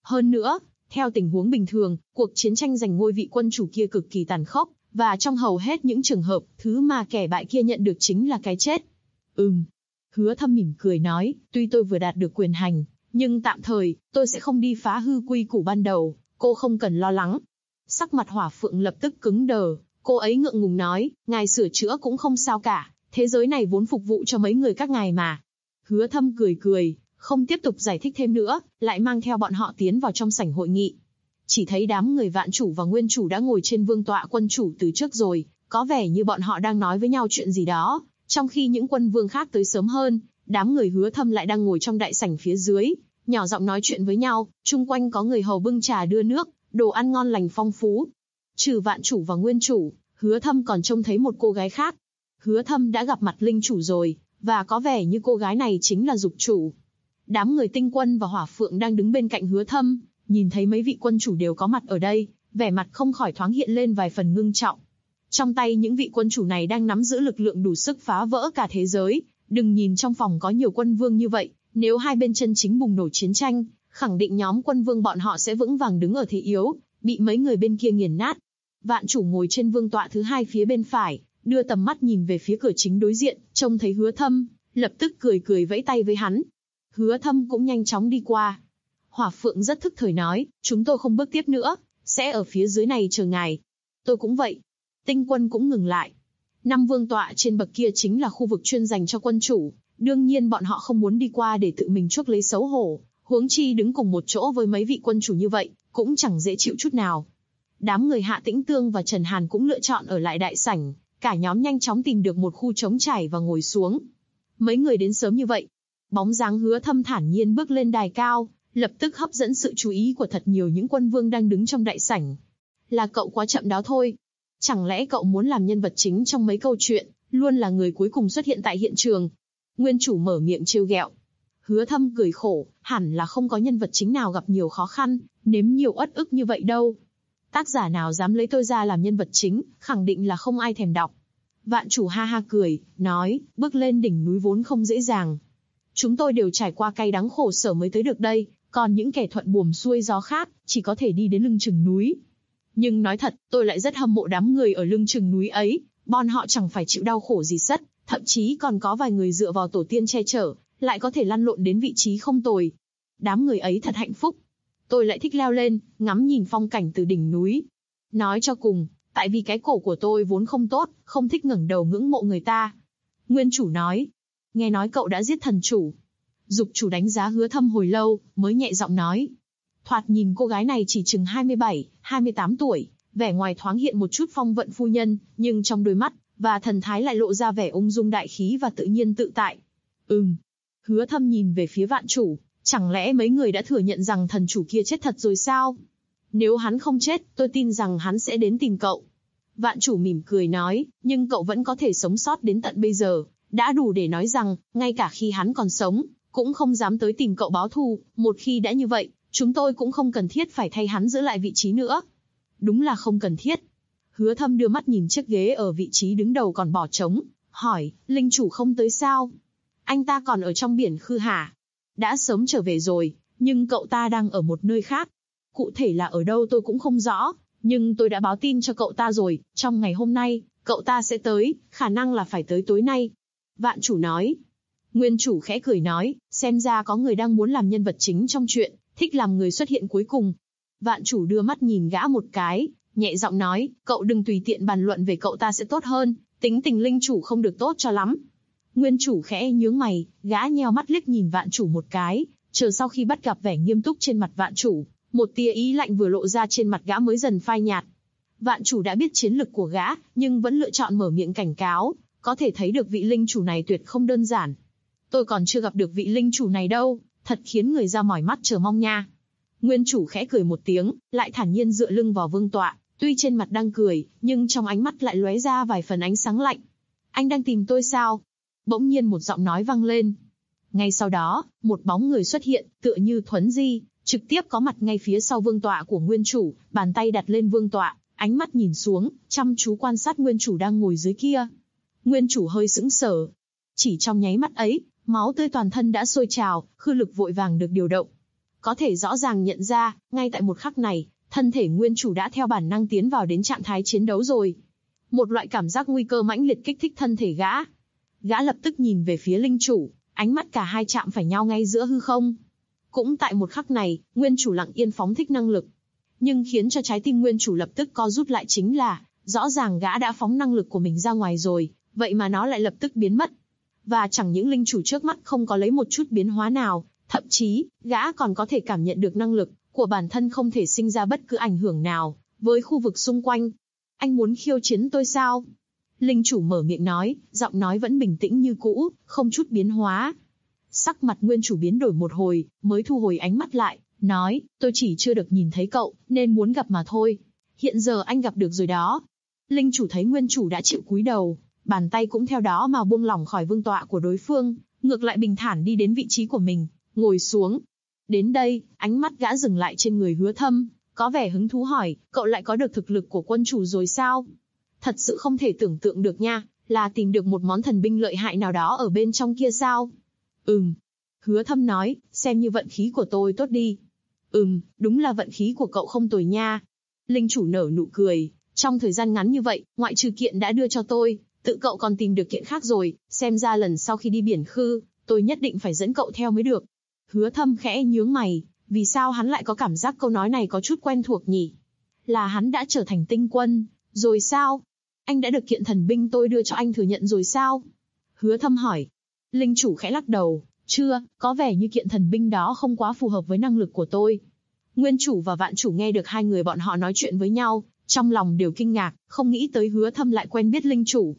Hơn nữa, theo tình huống bình thường, cuộc chiến tranh giành ngôi vị quân chủ kia cực kỳ tàn khốc, và trong hầu hết những trường hợp, thứ mà kẻ bại kia nhận được chính là cái chết. Hứa Thâm mỉm cười nói, tuy tôi vừa đạt được quyền hành, nhưng tạm thời, tôi sẽ không đi phá hư quy củ ban đầu, cô không cần lo lắng. Sắc mặt Hỏa Phượng lập tức cứng đờ, cô ấy ngượng ngùng nói, ngài sửa chữa cũng không sao cả, thế giới này vốn phục vụ cho mấy người các ngài mà. Hứa Thâm cười cười, không tiếp tục giải thích thêm nữa, lại mang theo bọn họ tiến vào trong sảnh hội nghị. Chỉ thấy đám người Vạn Chủ và Nguyên Chủ đã ngồi trên vương tọa quân chủ từ trước rồi, có vẻ như bọn họ đang nói với nhau chuyện gì đó, trong khi những quân vương khác tới sớm hơn, đám người Hứa Thâm lại đang ngồi trong đại sảnh phía dưới, nhỏ giọng nói chuyện với nhau, chung quanh có người hầu bưng trà đưa nước, đồ ăn ngon lành phong phú. Trừ Vạn Chủ và Nguyên Chủ, Hứa Thâm còn trông thấy một cô gái khác. Hứa Thâm đã gặp mặt Linh Chủ rồi, và có vẻ như cô gái này chính là Dục Chủ. Đám người Tinh Quân và Hỏa Phượng đang đứng bên cạnh Hứa Thâm, nhìn thấy mấy vị quân chủ đều có mặt ở đây, vẻ mặt không khỏi thoáng hiện lên vài phần ngưng trọng. Trong tay những vị quân chủ này đang nắm giữ lực lượng đủ sức phá vỡ cả thế giới, đừng nhìn trong phòng có nhiều quân vương như vậy, nếu hai bên chân chính bùng nổ chiến tranh, khẳng định nhóm quân vương bọn họ sẽ vững vàng đứng ở thế yếu, bị mấy người bên kia nghiền nát. Vạn Chủ ngồi trên vương tọa thứ hai phía bên phải, đưa tầm mắt nhìn về phía cửa chính đối diện, trông thấy Hứa Thâm, lập tức cười cười vẫy tay với hắn. Hứa Thâm cũng nhanh chóng đi qua. Hỏa Phượng rất thức thời nói, chúng tôi không bước tiếp nữa, sẽ ở phía dưới này chờ ngài. Tôi cũng vậy. Tinh Quân cũng ngừng lại. 5 vương tọa trên bậc kia chính là khu vực chuyên dành cho quân chủ, đương nhiên bọn họ không muốn đi qua để tự mình chuốc lấy xấu hổ, huống chi đứng cùng một chỗ với mấy vị quân chủ như vậy, cũng chẳng dễ chịu chút nào. Đám người Hạ Tĩnh Tương và Trần Hàn cũng lựa chọn ở lại đại sảnh, cả nhóm nhanh chóng tìm được một khu trống trải và ngồi xuống. Mấy người đến sớm như vậy. Bóng dáng Hứa Thâm thản nhiên bước lên đài cao, lập tức hấp dẫn sự chú ý của thật nhiều những quân vương đang đứng trong đại sảnh. Là cậu quá chậm đó thôi. Chẳng lẽ cậu muốn làm nhân vật chính trong mấy câu chuyện, luôn là người cuối cùng xuất hiện tại hiện trường? Nguyên Chủ mở miệng trêu ghẹo. Hứa Thâm cười khổ, hẳn là không có nhân vật chính nào gặp nhiều khó khăn, nếm nhiều uất ức như vậy đâu. Tác giả nào dám lấy tôi ra làm nhân vật chính, khẳng định là không ai thèm đọc. Vạn Chủ ha ha cười, nói, bước lên đỉnh núi vốn không dễ dàng. Chúng tôi đều trải qua cay đắng khổ sở mới tới được đây, còn những kẻ thuận buồm xuôi gió khác, chỉ có thể đi đến lưng chừng núi. Nhưng nói thật, tôi lại rất hâm mộ đám người ở lưng chừng núi ấy, bọn họ chẳng phải chịu đau khổ gì sất, thậm chí còn có vài người dựa vào tổ tiên che chở, lại có thể lăn lộn đến vị trí không tồi. Đám người ấy thật hạnh phúc. Tôi lại thích leo lên, ngắm nhìn phong cảnh từ đỉnh núi. Nói cho cùng, tại vì cái cổ của tôi vốn không tốt, không thích ngẩng đầu ngưỡng mộ người ta. Nguyên Chủ nói, nghe nói cậu đã giết thần chủ. Dục Chủ đánh giá Hứa Thâm hồi lâu, mới nhẹ giọng nói. Thoạt nhìn cô gái này chỉ chừng 27, 28 tuổi, vẻ ngoài thoáng hiện một chút phong vận phu nhân, nhưng trong đôi mắt và thần thái lại lộ ra vẻ ung dung đại khí và tự nhiên tự tại. Hứa Thâm nhìn về phía Vạn Chủ, chẳng lẽ mấy người đã thừa nhận rằng thần chủ kia chết thật rồi sao? Nếu hắn không chết, tôi tin rằng hắn sẽ đến tìm cậu. Vạn Chủ mỉm cười nói, nhưng cậu vẫn có thể sống sót đến tận bây giờ, đã đủ để nói rằng, ngay cả khi hắn còn sống, cũng không dám tới tìm cậu báo thù, một khi đã như vậy, chúng tôi cũng không cần thiết phải thay hắn giữ lại vị trí nữa. Đúng là không cần thiết. Hứa Thâm đưa mắt nhìn chiếc ghế ở vị trí đứng đầu còn bỏ trống, hỏi, Linh Chủ không tới sao? Anh ta còn ở trong biển Khư Hà. Đã sớm trở về rồi, nhưng cậu ta đang ở một nơi khác. Cụ thể là ở đâu tôi cũng không rõ, nhưng tôi đã báo tin cho cậu ta rồi, trong ngày hôm nay, cậu ta sẽ tới, khả năng là phải tới tối nay. Vạn Chủ nói. Nguyên Chủ khẽ cười nói, xem ra có người đang muốn làm nhân vật chính trong chuyện, thích làm người xuất hiện cuối cùng. Vạn Chủ đưa mắt nhìn gã một cái, nhẹ giọng nói, cậu đừng tùy tiện bàn luận về cậu ta sẽ tốt hơn, tính tình Linh Chủ không được tốt cho lắm. Nguyên Chủ khẽ nhướng mày, gã nheo mắt liếc nhìn Vạn Chủ một cái, chờ sau khi bắt gặp vẻ nghiêm túc trên mặt Vạn Chủ, một tia ý lạnh vừa lộ ra trên mặt gã mới dần phai nhạt. Vạn Chủ đã biết chiến lực của gã, nhưng vẫn lựa chọn mở miệng cảnh cáo, có thể thấy được vị Linh Chủ này tuyệt không đơn giản. Tôi còn chưa gặp được vị Linh Chủ này đâu, thật khiến người ra mỏi mắt chờ mong nha. Nguyên Chủ khẽ cười một tiếng, lại thản nhiên dựa lưng vào vương tọa, tuy trên mặt đang cười, nhưng trong ánh mắt lại lóe ra vài phần ánh sáng lạnh. Anh đang tìm tôi sao? Bỗng nhiên một giọng nói vang lên. Ngay sau đó, một bóng người xuất hiện, tựa như thuấn di, trực tiếp có mặt ngay phía sau vương tọa của Nguyên Chủ, bàn tay đặt lên vương tọa, ánh mắt nhìn xuống, chăm chú quan sát Nguyên Chủ đang ngồi dưới kia. Nguyên Chủ hơi sững sờ. Chỉ trong nháy mắt ấy, máu tươi toàn thân đã sôi trào, khư lực vội vàng được điều động. có thể rõ ràng nhận ra, ngay tại một khắc này, thân thể nguyên chủ đã theo bản năng tiến vào đến trạng thái chiến đấu rồi. Một loại cảm giác nguy cơ mãnh liệt kích thích thân thể gã. Gã lập tức nhìn về phía linh chủ, ánh mắt cả hai chạm phải nhau ngay giữa hư không. Cũng tại một khắc này, nguyên chủ lặng yên phóng thích năng lực. Nhưng khiến cho trái tim nguyên chủ lập tức co rút lại chính là, rõ ràng gã đã phóng năng lực của mình ra ngoài rồi, vậy mà nó lại lập tức biến mất. Và chẳng những linh chủ trước mắt không có lấy một chút biến hóa nào, thậm chí, gã còn có thể cảm nhận được năng lực của bản thân không thể sinh ra bất cứ ảnh hưởng nào với khu vực xung quanh. Anh muốn khiêu chiến tôi sao? Linh chủ mở miệng nói, giọng nói vẫn bình tĩnh như cũ, không chút biến hóa. Sắc mặt nguyên chủ biến đổi một hồi, mới thu hồi ánh mắt lại, nói, tôi chỉ chưa được nhìn thấy cậu, nên muốn gặp mà thôi. Hiện giờ anh gặp được rồi đó. Linh chủ thấy nguyên chủ đã chịu cúi đầu, bàn tay cũng theo đó mà buông lỏng khỏi vương tọa của đối phương, ngược lại bình thản đi đến vị trí của mình, ngồi xuống. Đến đây, ánh mắt gã dừng lại trên người Hứa Thâm, có vẻ hứng thú hỏi, cậu lại có được thực lực của quân chủ rồi sao? Thật sự không thể tưởng tượng được nha, là tìm được một món thần binh lợi hại nào đó ở bên trong kia sao? Hứa Thâm nói, xem như vận khí của tôi tốt đi. Đúng là vận khí của cậu không tồi nha. Linh chủ nở nụ cười, trong thời gian ngắn như vậy, ngoại trừ kiện đã đưa cho tôi, tự cậu còn tìm được kiện khác rồi, xem ra lần sau khi đi biển khư, tôi nhất định phải dẫn cậu theo mới được. Hứa Thâm khẽ nhướng mày, vì sao hắn lại có cảm giác câu nói này có chút quen thuộc nhỉ? Là hắn đã trở thành tinh quân, rồi sao? Anh đã được kiện thần binh tôi đưa cho anh thừa nhận rồi sao? Hứa Thâm hỏi. Linh chủ khẽ lắc đầu, chưa, có vẻ như kiện thần binh đó không quá phù hợp với năng lực của tôi. Nguyên chủ và vạn chủ nghe được hai người bọn họ nói chuyện với nhau, trong lòng đều kinh ngạc, không nghĩ tới Hứa Thâm lại quen biết linh chủ.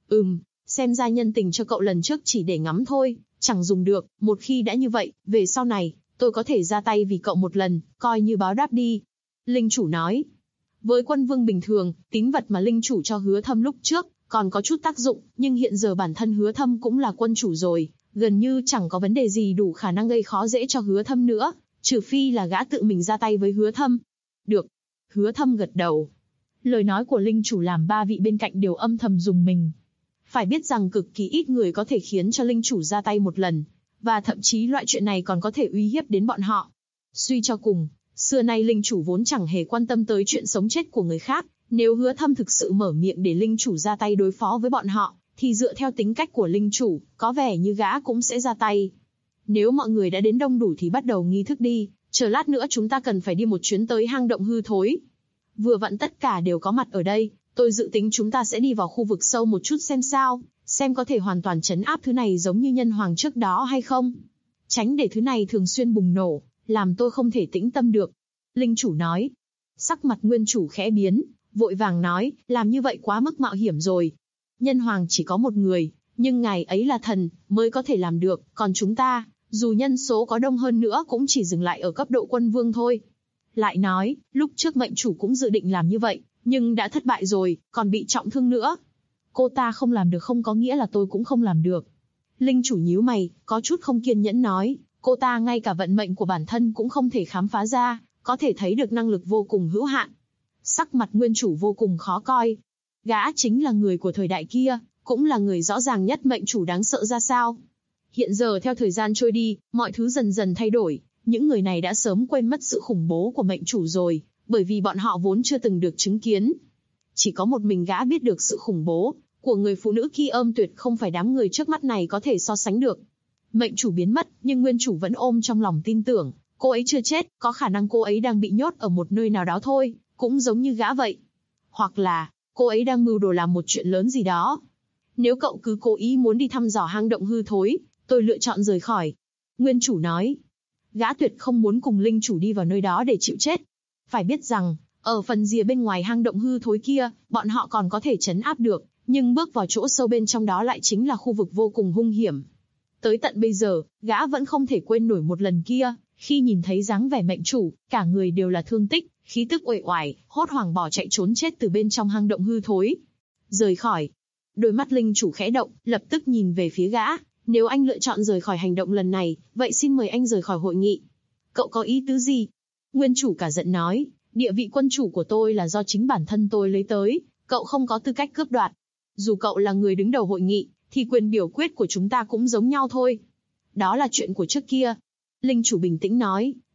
Xem ra nhân tình cho cậu lần trước chỉ để ngắm thôi, chẳng dùng được, một khi đã như vậy, về sau này, tôi có thể ra tay vì cậu một lần, coi như báo đáp đi. Linh chủ nói. Với quân vương bình thường, tín vật mà linh chủ cho Hứa Thâm lúc trước, còn có chút tác dụng, nhưng hiện giờ bản thân Hứa Thâm cũng là quân chủ rồi, gần như chẳng có vấn đề gì đủ khả năng gây khó dễ cho Hứa Thâm nữa, trừ phi là gã tự mình ra tay với Hứa Thâm. Được. Hứa Thâm gật đầu. Lời nói của linh chủ làm ba vị bên cạnh đều âm thầm rùng mình. Phải biết rằng cực kỳ ít người có thể khiến cho linh chủ ra tay một lần, và thậm chí loại chuyện này còn có thể uy hiếp đến bọn họ. Suy cho cùng, xưa nay linh chủ vốn chẳng hề quan tâm tới chuyện sống chết của người khác, nếu Hứa Thâm thực sự mở miệng để linh chủ ra tay đối phó với bọn họ, thì dựa theo tính cách của linh chủ, có vẻ như gã cũng sẽ ra tay. Nếu mọi người đã đến đông đủ thì bắt đầu nghi thức đi, chờ lát nữa chúng ta cần phải đi một chuyến tới hang động hư thối. Vừa vặn tất cả đều có mặt ở đây, tôi dự tính chúng ta sẽ đi vào khu vực sâu một chút xem sao, xem có thể hoàn toàn trấn áp thứ này giống như nhân hoàng trước đó hay không. Tránh để thứ này thường xuyên bùng nổ, làm tôi không thể tĩnh tâm được. Linh chủ nói. Sắc mặt nguyên chủ khẽ biến, vội vàng nói, làm như vậy quá mức mạo hiểm rồi. Nhân hoàng chỉ có một người, nhưng ngài ấy là thần, mới có thể làm được, còn chúng ta, dù nhân số có đông hơn nữa cũng chỉ dừng lại ở cấp độ quân vương thôi. Lại nói, lúc trước mệnh chủ cũng dự định làm như vậy, nhưng đã thất bại rồi, còn bị trọng thương nữa. Cô ta không làm được không có nghĩa là tôi cũng không làm được. Linh chủ nhíu mày, có chút không kiên nhẫn nói, cô ta ngay cả vận mệnh của bản thân cũng không thể khám phá ra, có thể thấy được năng lực vô cùng hữu hạn. Sắc mặt nguyên chủ vô cùng khó coi. Gã chính là người của thời đại kia, cũng là người rõ ràng nhất mệnh chủ đáng sợ ra sao. Hiện giờ theo thời gian trôi đi, mọi thứ dần dần thay đổi, những người này đã sớm quên mất sự khủng bố của mệnh chủ rồi, bởi vì bọn họ vốn chưa từng được chứng kiến. Chỉ có một mình gã biết được sự khủng bố của người phụ nữ kia tuyệt không phải đám người trước mắt này có thể so sánh được. Mệnh chủ biến mất, nhưng nguyên chủ vẫn ôm trong lòng tin tưởng, cô ấy chưa chết, có khả năng cô ấy đang bị nhốt ở một nơi nào đó thôi, cũng giống như gã vậy. Hoặc là, cô ấy đang mưu đồ làm một chuyện lớn gì đó. Nếu cậu cứ cố ý muốn đi thăm dò hang động hư thối, tôi lựa chọn rời khỏi. Nguyên chủ nói. Gã tuyệt không muốn cùng linh chủ đi vào nơi đó để chịu chết. Phải biết rằng, ở phần rìa bên ngoài hang động hư thối kia, bọn họ còn có thể trấn áp được, nhưng bước vào chỗ sâu bên trong đó lại chính là khu vực vô cùng hung hiểm. Tới tận bây giờ, gã vẫn không thể quên nổi một lần kia, khi nhìn thấy dáng vẻ mệnh chủ, cả người đều là thương tích, khí tức uể oải, hốt hoảng bỏ chạy trốn chết từ bên trong hang động hư thối. Rời khỏi. Đôi mắt linh chủ khẽ động, lập tức nhìn về phía gã. Nếu anh lựa chọn rời khỏi hành động lần này, vậy xin mời anh rời khỏi hội nghị. Cậu có ý tứ gì? Nguyên chủ cả giận nói, địa vị quân chủ của tôi là do chính bản thân tôi lấy tới, cậu không có tư cách cướp đoạt. Dù cậu là người đứng đầu hội nghị, thì quyền biểu quyết của chúng ta cũng giống nhau thôi. Đó là chuyện của trước kia. Linh chủ bình tĩnh nói,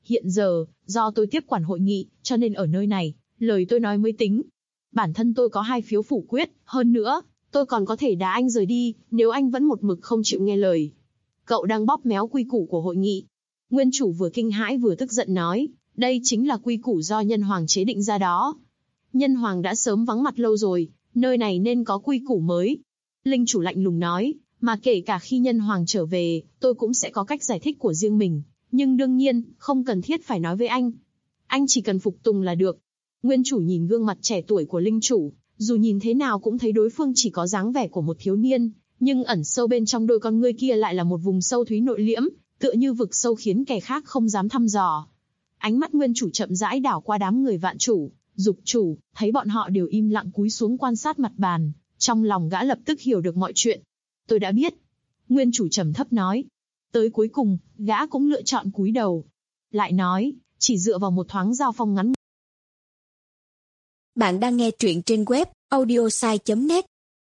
Hiện giờ, do tôi tiếp quản hội nghị, cho nên ở nơi này, lời tôi nói mới tính. Bản thân tôi có 2 phiếu phủ quyết, hơn nữa, tôi còn có thể đá anh rời đi, nếu anh vẫn một mực không chịu nghe lời. Cậu đang bóp méo quy củ của hội nghị. Nguyên chủ vừa kinh hãi vừa tức giận nói, đây chính là quy củ do Nhân Hoàng chế định ra đó. Nhân Hoàng đã sớm vắng mặt lâu rồi, nơi này nên có quy củ mới. Linh chủ lạnh lùng nói, mà kể cả khi Nhân Hoàng trở về, tôi cũng sẽ có cách giải thích của riêng mình. Nhưng đương nhiên, không cần thiết phải nói với anh. Anh chỉ cần phục tùng là được. Nguyên chủ nhìn gương mặt trẻ tuổi của linh chủ, dù nhìn thế nào cũng thấy đối phương chỉ có dáng vẻ của một thiếu niên, nhưng ẩn sâu bên trong đôi con ngươi kia lại là một vùng sâu thúy nội liễm, tựa như vực sâu khiến kẻ khác không dám thăm dò. Ánh mắt nguyên chủ chậm rãi đảo qua đám người Vạn chủ, Dục chủ, thấy bọn họ đều im lặng cúi xuống quan sát mặt bàn, trong lòng gã lập tức hiểu được mọi chuyện. Tôi đã biết. Nguyên chủ trầm thấp nói. Tới cuối cùng, gã cũng lựa chọn cúi đầu. Lại nói, chỉ dựa vào một thoáng giao phong ngắn. Bạn đang nghe truyện trên web audiosai.net.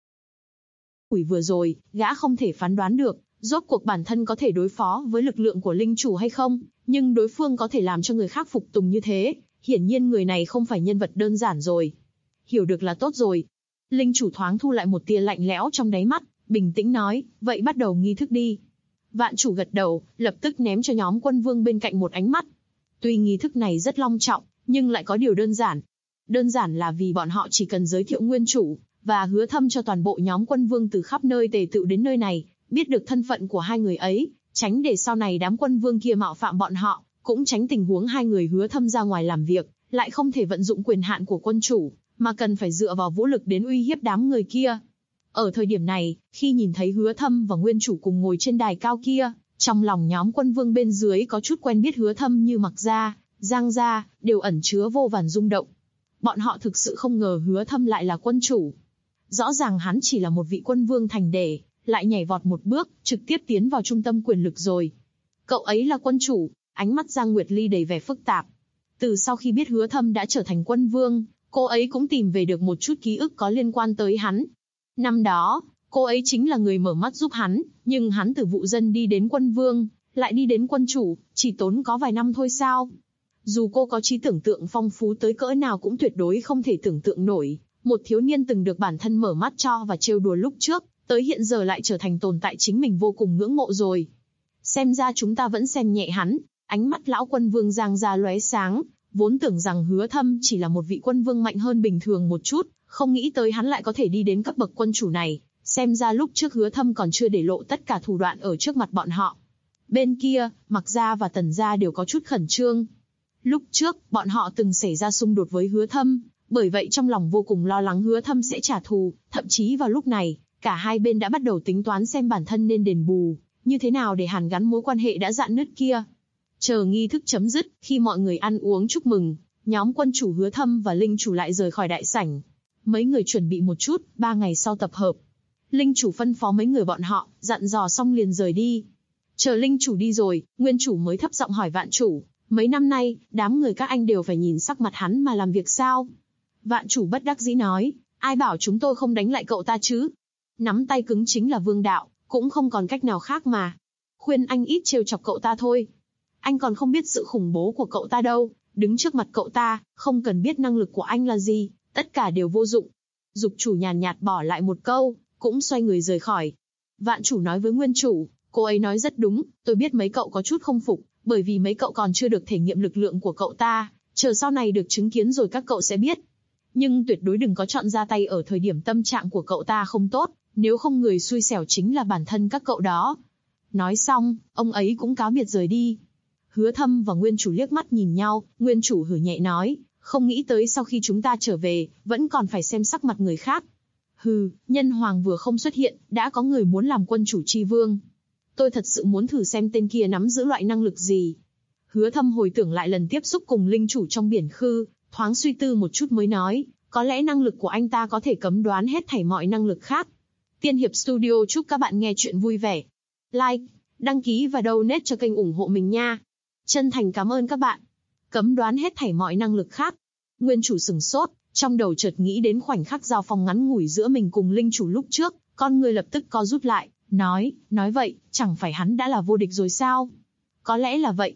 Vừa rồi, gã không thể phán đoán được, rốt cuộc bản thân có thể đối phó với lực lượng của linh chủ hay không, nhưng đối phương có thể làm cho người khác phục tùng như thế, hiển nhiên người này không phải nhân vật đơn giản rồi. Hiểu được là tốt rồi. Linh chủ thoáng thu lại một tia lạnh lẽo trong đáy mắt, bình tĩnh nói, vậy bắt đầu nghi thức đi. Vạn chủ gật đầu, lập tức ném cho nhóm quân vương bên cạnh một ánh mắt. Tuy nghi thức này rất long trọng, nhưng lại có điều đơn giản. Đơn giản là vì bọn họ chỉ cần giới thiệu nguyên chủ, và hứa thâm cho toàn bộ nhóm quân vương từ khắp nơi tề tựu đến nơi này, biết được thân phận của hai người ấy, tránh để sau này đám quân vương kia mạo phạm bọn họ, cũng tránh tình huống hai người hứa thâm ra ngoài làm việc, lại không thể vận dụng quyền hạn của quân chủ, mà cần phải dựa vào vũ lực đến uy hiếp đám người kia. Ở thời điểm này, khi nhìn thấy hứa thâm và nguyên chủ cùng ngồi trên đài cao kia, trong lòng nhóm quân vương bên dưới có chút quen biết hứa thâm như Mặc Gia, Giang Gia, đều ẩn chứa vô vàn rung động. Bọn họ thực sự không ngờ hứa thâm lại là quân chủ. Rõ ràng hắn chỉ là một vị quân vương thành để, lại nhảy vọt một bước, trực tiếp tiến vào trung tâm quyền lực rồi. Cậu ấy là quân chủ, ánh mắt Giang Nguyệt Ly đầy vẻ phức tạp. Từ sau khi biết hứa thâm đã trở thành quân vương, cô ấy cũng tìm về được một chút ký ức có liên quan tới hắn. Năm đó, cô ấy chính là người mở mắt giúp hắn, nhưng hắn từ vụ dân đi đến quân vương, lại đi đến quân chủ, chỉ tốn có vài năm thôi sao? Dù cô có trí tưởng tượng phong phú tới cỡ nào cũng tuyệt đối không thể tưởng tượng nổi, một thiếu niên từng được bản thân mở mắt cho và trêu đùa lúc trước, tới hiện giờ lại trở thành tồn tại chính mình vô cùng ngưỡng mộ rồi. Xem ra chúng ta vẫn xem nhẹ hắn. Ánh mắt lão quân vương Giang Gia lóe sáng, vốn tưởng rằng hứa thâm chỉ là một vị quân vương mạnh hơn bình thường một chút, không nghĩ tới hắn lại có thể đi đến cấp bậc quân chủ này, xem ra lúc trước hứa thâm còn chưa để lộ tất cả thủ đoạn ở trước mặt bọn họ. Bên kia, Mặc Gia và Tần Gia đều có chút khẩn trương. Lúc trước, bọn họ từng xảy ra xung đột với hứa thâm, bởi vậy trong lòng vô cùng lo lắng hứa thâm sẽ trả thù, thậm chí vào lúc này, cả hai bên đã bắt đầu tính toán xem bản thân nên đền bù, như thế nào để hàn gắn mối quan hệ đã rạn nứt kia. Chờ nghi thức chấm dứt, khi mọi người ăn uống chúc mừng, nhóm quân chủ hứa thâm và linh chủ lại rời khỏi đại sảnh. Mấy người chuẩn bị một chút, 3 ngày sau tập hợp. Linh chủ phân phó mấy người bọn họ, dặn dò xong liền rời đi. Chờ linh chủ đi rồi, nguyên chủ mới thấp giọng hỏi Vạn chủ, mấy năm nay, đám người các anh đều phải nhìn sắc mặt hắn mà làm việc sao? Vạn chủ bất đắc dĩ nói, ai bảo chúng tôi không đánh lại cậu ta chứ? Nắm tay cứng chính là vương đạo, cũng không còn cách nào khác mà. Khuyên anh ít trêu chọc cậu ta thôi. Anh còn không biết sự khủng bố của cậu ta đâu, đứng trước mặt cậu ta, không cần biết năng lực của anh là gì, tất cả đều vô dụng. Dục chủ nhàn nhạt bỏ lại một câu, cũng xoay người rời khỏi. Vạn chủ nói với nguyên chủ, cô ấy nói rất đúng, tôi biết mấy cậu có chút không phục, bởi vì mấy cậu còn chưa được thể nghiệm lực lượng của cậu ta, chờ sau này được chứng kiến rồi các cậu sẽ biết. Nhưng tuyệt đối đừng có chọn ra tay ở thời điểm tâm trạng của cậu ta không tốt, nếu không người xui xẻo chính là bản thân các cậu đó. Nói xong, ông ấy cũng cáo biệt rời đi. Hứa thâm và nguyên chủ liếc mắt nhìn nhau, nguyên chủ hử nhẹ nói, không nghĩ tới sau khi chúng ta trở về, vẫn còn phải xem sắc mặt người khác. Hừ, nhân hoàng vừa không xuất hiện, đã có người muốn làm quân chủ chi vương. Tôi thật sự muốn thử xem tên kia nắm giữ loại năng lực gì. Hứa thâm hồi tưởng lại lần tiếp xúc cùng linh chủ trong biển khư, thoáng suy tư một chút mới nói, có lẽ năng lực của anh ta có thể cấm đoán hết thảy mọi năng lực khác. Tiên Hiệp Studio chúc các bạn nghe chuyện vui vẻ. Like, đăng ký và donate cho kênh ủng hộ mình nha. Chân thành cảm ơn các bạn. Cấm đoán hết thảy mọi năng lực khác. Nguyên chủ sừng sốt, trong đầu chợt nghĩ đến khoảnh khắc giao phong ngắn ngủi giữa mình cùng linh chủ lúc trước, con người lập tức co rút lại, nói vậy, chẳng phải hắn đã là vô địch rồi sao? Có lẽ là vậy.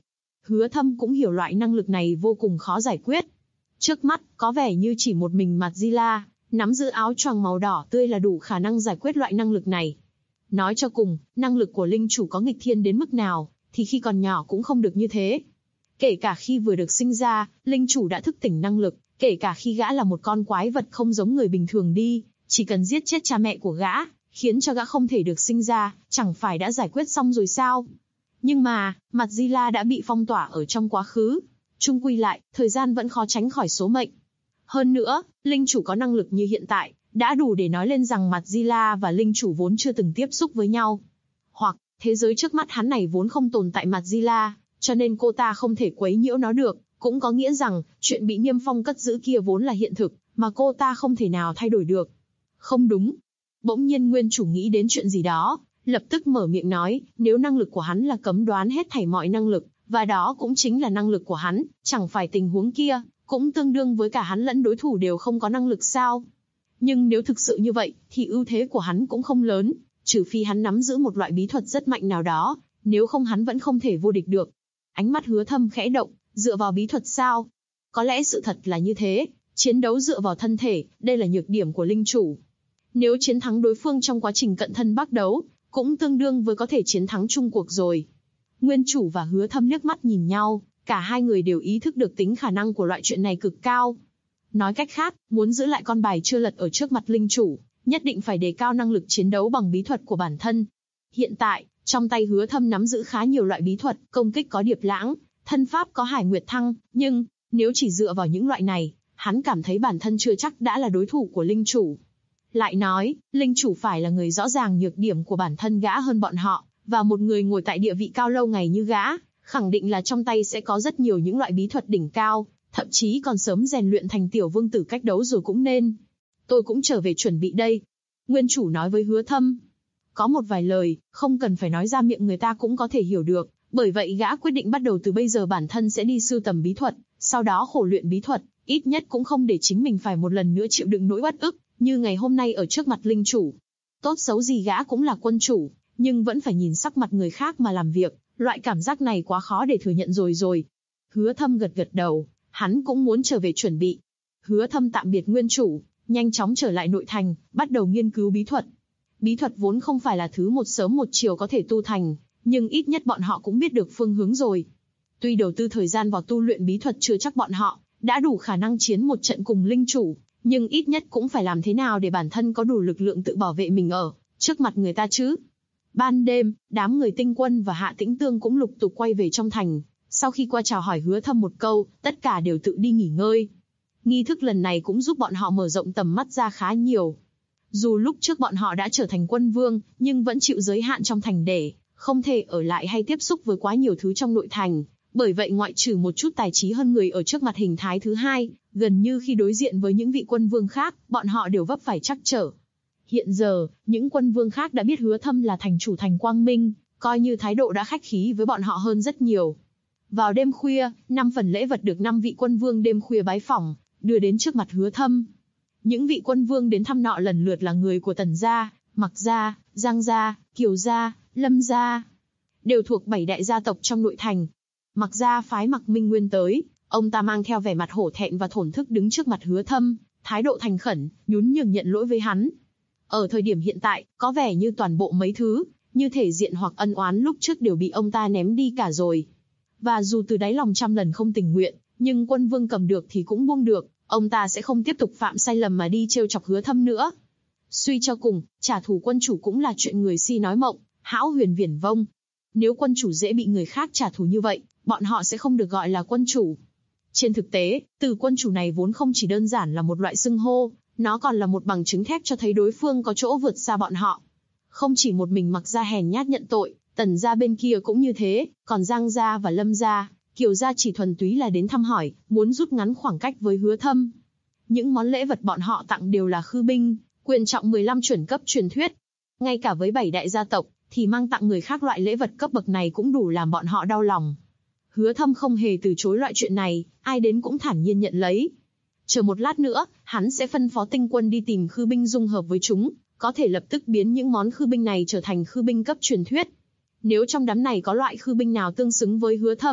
Hứa Thâm cũng hiểu loại năng lực này vô cùng khó giải quyết. Trước mắt, có vẻ như chỉ một mình Madzilla, nắm giữ áo choàng màu đỏ tươi là đủ khả năng giải quyết loại năng lực này. Nói cho cùng, năng lực của linh chủ có nghịch thiên đến mức nào, thì khi còn nhỏ cũng không được như thế. Kể cả khi vừa được sinh ra, linh chủ đã thức tỉnh năng lực, kể cả khi gã là một con quái vật không giống người bình thường đi, chỉ cần giết chết cha mẹ của gã, khiến cho gã không thể được sinh ra, chẳng phải đã giải quyết xong rồi sao? Nhưng mà, Madzilla đã bị phong tỏa ở trong quá khứ. Chung quy lại, thời gian vẫn khó tránh khỏi số mệnh. Hơn nữa, linh chủ có năng lực như hiện tại, đã đủ để nói lên rằng Madzilla và linh chủ vốn chưa từng tiếp xúc với nhau. Hoặc, thế giới trước mắt hắn này vốn không tồn tại Madzilla, cho nên cô ta không thể quấy nhiễu nó được, cũng có nghĩa rằng, chuyện bị Niêm Phong cất giữ kia vốn là hiện thực, mà cô ta không thể nào thay đổi được. Không đúng. Bỗng nhiên nguyên chủ nghĩ đến chuyện gì đó, lập tức mở miệng nói, nếu năng lực của hắn là cấm đoán hết thảy mọi năng lực, và đó cũng chính là năng lực của hắn, chẳng phải tình huống kia, cũng tương đương với cả hắn lẫn đối thủ đều không có năng lực sao? Nhưng nếu thực sự như vậy, thì ưu thế của hắn cũng không lớn, trừ phi hắn nắm giữ một loại bí thuật rất mạnh nào đó, nếu không hắn vẫn không thể vô địch được. Ánh mắt Hứa Thâm khẽ động, dựa vào bí thuật sao? Có lẽ sự thật là như thế, chiến đấu dựa vào thân thể, đây là nhược điểm của linh chủ. Nếu chiến thắng đối phương trong quá trình cận thân bác đấu, cũng tương đương với có thể chiến thắng chung cuộc rồi. Nguyên chủ và Hứa Thâm liếc mắt nhìn nhau, cả hai người đều ý thức được tính khả năng của loại chuyện này cực cao. Nói cách khác, muốn giữ lại con bài chưa lật ở trước mặt linh chủ, nhất định phải đề cao năng lực chiến đấu bằng bí thuật của bản thân. Hiện tại, trong tay Hứa Thâm nắm giữ khá nhiều loại bí thuật, công kích có Điệp Lãng, thân pháp có Hải Nguyệt Thăng, nhưng, nếu chỉ dựa vào những loại này, hắn cảm thấy bản thân chưa chắc đã là đối thủ của linh chủ. Lại nói, linh chủ phải là người rõ ràng nhược điểm của bản thân gã hơn bọn họ, và một người ngồi tại địa vị cao lâu ngày như gã, khẳng định là trong tay sẽ có rất nhiều những loại bí thuật đỉnh cao, thậm chí còn sớm rèn luyện thành tiểu vương tử cách đấu rồi cũng nên. Tôi cũng trở về chuẩn bị đây. Nguyên chủ nói với Hứa Thâm. Có một vài lời, không cần phải nói ra miệng người ta cũng có thể hiểu được, bởi vậy gã quyết định bắt đầu từ bây giờ bản thân sẽ đi sưu tầm bí thuật, sau đó khổ luyện bí thuật, ít nhất cũng không để chính mình phải một lần nữa chịu đựng nỗi uất ức, như ngày hôm nay ở trước mặt linh chủ. Tốt xấu gì gã cũng là quân chủ, nhưng vẫn phải nhìn sắc mặt người khác mà làm việc, loại cảm giác này quá khó để thừa nhận rồi. Hứa Thâm gật gật đầu, hắn cũng muốn trở về chuẩn bị. Hứa Thâm tạm biệt nguyên chủ, nhanh chóng trở lại nội thành, bắt đầu nghiên cứu bí thuật. Bí thuật vốn không phải là thứ một sớm một chiều có thể tu thành, nhưng ít nhất bọn họ cũng biết được phương hướng rồi. Tuy đầu tư thời gian vào tu luyện bí thuật chưa chắc bọn họ đã đủ khả năng chiến một trận cùng linh chủ, nhưng ít nhất cũng phải làm thế nào để bản thân có đủ lực lượng tự bảo vệ mình ở trước mặt người ta chứ. Ban đêm, đám người Tinh Quân và Hạ Tĩnh Tương cũng lục tục quay về trong thành. Sau khi qua chào hỏi Hứa Thâm một câu, tất cả đều tự đi nghỉ ngơi. Nghi thức lần này cũng giúp bọn họ mở rộng tầm mắt ra khá nhiều. Dù lúc trước bọn họ đã trở thành quân vương, nhưng vẫn chịu giới hạn trong thành để không thể ở lại hay tiếp xúc với quá nhiều thứ trong nội thành. Bởi vậy ngoại trừ một chút tài trí hơn người ở trước mặt hình thái thứ hai, gần như khi đối diện với những vị quân vương khác, bọn họ đều vấp phải trắc trở. Hiện giờ, những quân vương khác đã biết Hứa Thâm là thành chủ thành Quang Minh, coi như thái độ đã khách khí với bọn họ hơn rất nhiều. Vào đêm khuya, 5 phần lễ vật được 5 vị quân vương đêm khuya bái phỏng, đưa đến trước mặt Hứa Thâm. Những vị quân vương đến thăm nọ lần lượt là người của Tần gia, Mặc gia, Giang gia, Kiều gia, Lâm gia, đều thuộc 7 đại gia tộc trong nội thành. Mặc gia phái Mặc Minh Nguyên tới, ông ta mang theo vẻ mặt hổ thẹn và thổn thức đứng trước mặt Hứa Thâm, thái độ thành khẩn, nhún nhường nhận lỗi với hắn. Ở thời điểm hiện tại, có vẻ như toàn bộ mấy thứ, như thể diện hoặc ân oán lúc trước đều bị ông ta ném đi cả rồi. Và dù từ đáy lòng trăm lần không tình nguyện, nhưng quân vương cầm được thì cũng buông được, ông ta sẽ không tiếp tục phạm sai lầm mà đi trêu chọc Hứa Thâm nữa. Suy cho cùng, trả thù quân chủ cũng là chuyện người si nói mộng, hão huyền viển vông. Nếu quân chủ dễ bị người khác trả thù như vậy, bọn họ sẽ không được gọi là quân chủ. Trên thực tế, từ quân chủ này vốn không chỉ đơn giản là một loại xưng hô, nó còn là một bằng chứng thép cho thấy đối phương có chỗ vượt xa bọn họ. Không chỉ một mình Mặc gia hèn nhát nhận tội, Tần gia bên kia cũng như thế, còn Giang gia và Lâm gia, Kiều gia chỉ thuần túy là đến thăm hỏi, muốn rút ngắn khoảng cách với Hứa Thâm. Những món lễ vật bọn họ tặng đều là khư binh, quyền trọng 15 chuẩn cấp truyền thuyết. Ngay cả với 7 đại gia tộc, thì mang tặng người khác loại lễ vật cấp bậc này cũng đủ làm bọn họ đau lòng. Hứa Thâm không hề từ chối loại chuyện này, ai đến cũng thản nhiên nhận lấy. Chờ một lát nữa, hắn sẽ phân phó Tinh Quân đi tìm khư binh dung hợp với chúng, có thể lập tức biến những món khư binh này trở thành khư binh cấp truyền thuyết. Nếu trong đám này có loại khư binh nào tương xứng với Hứa Thâm,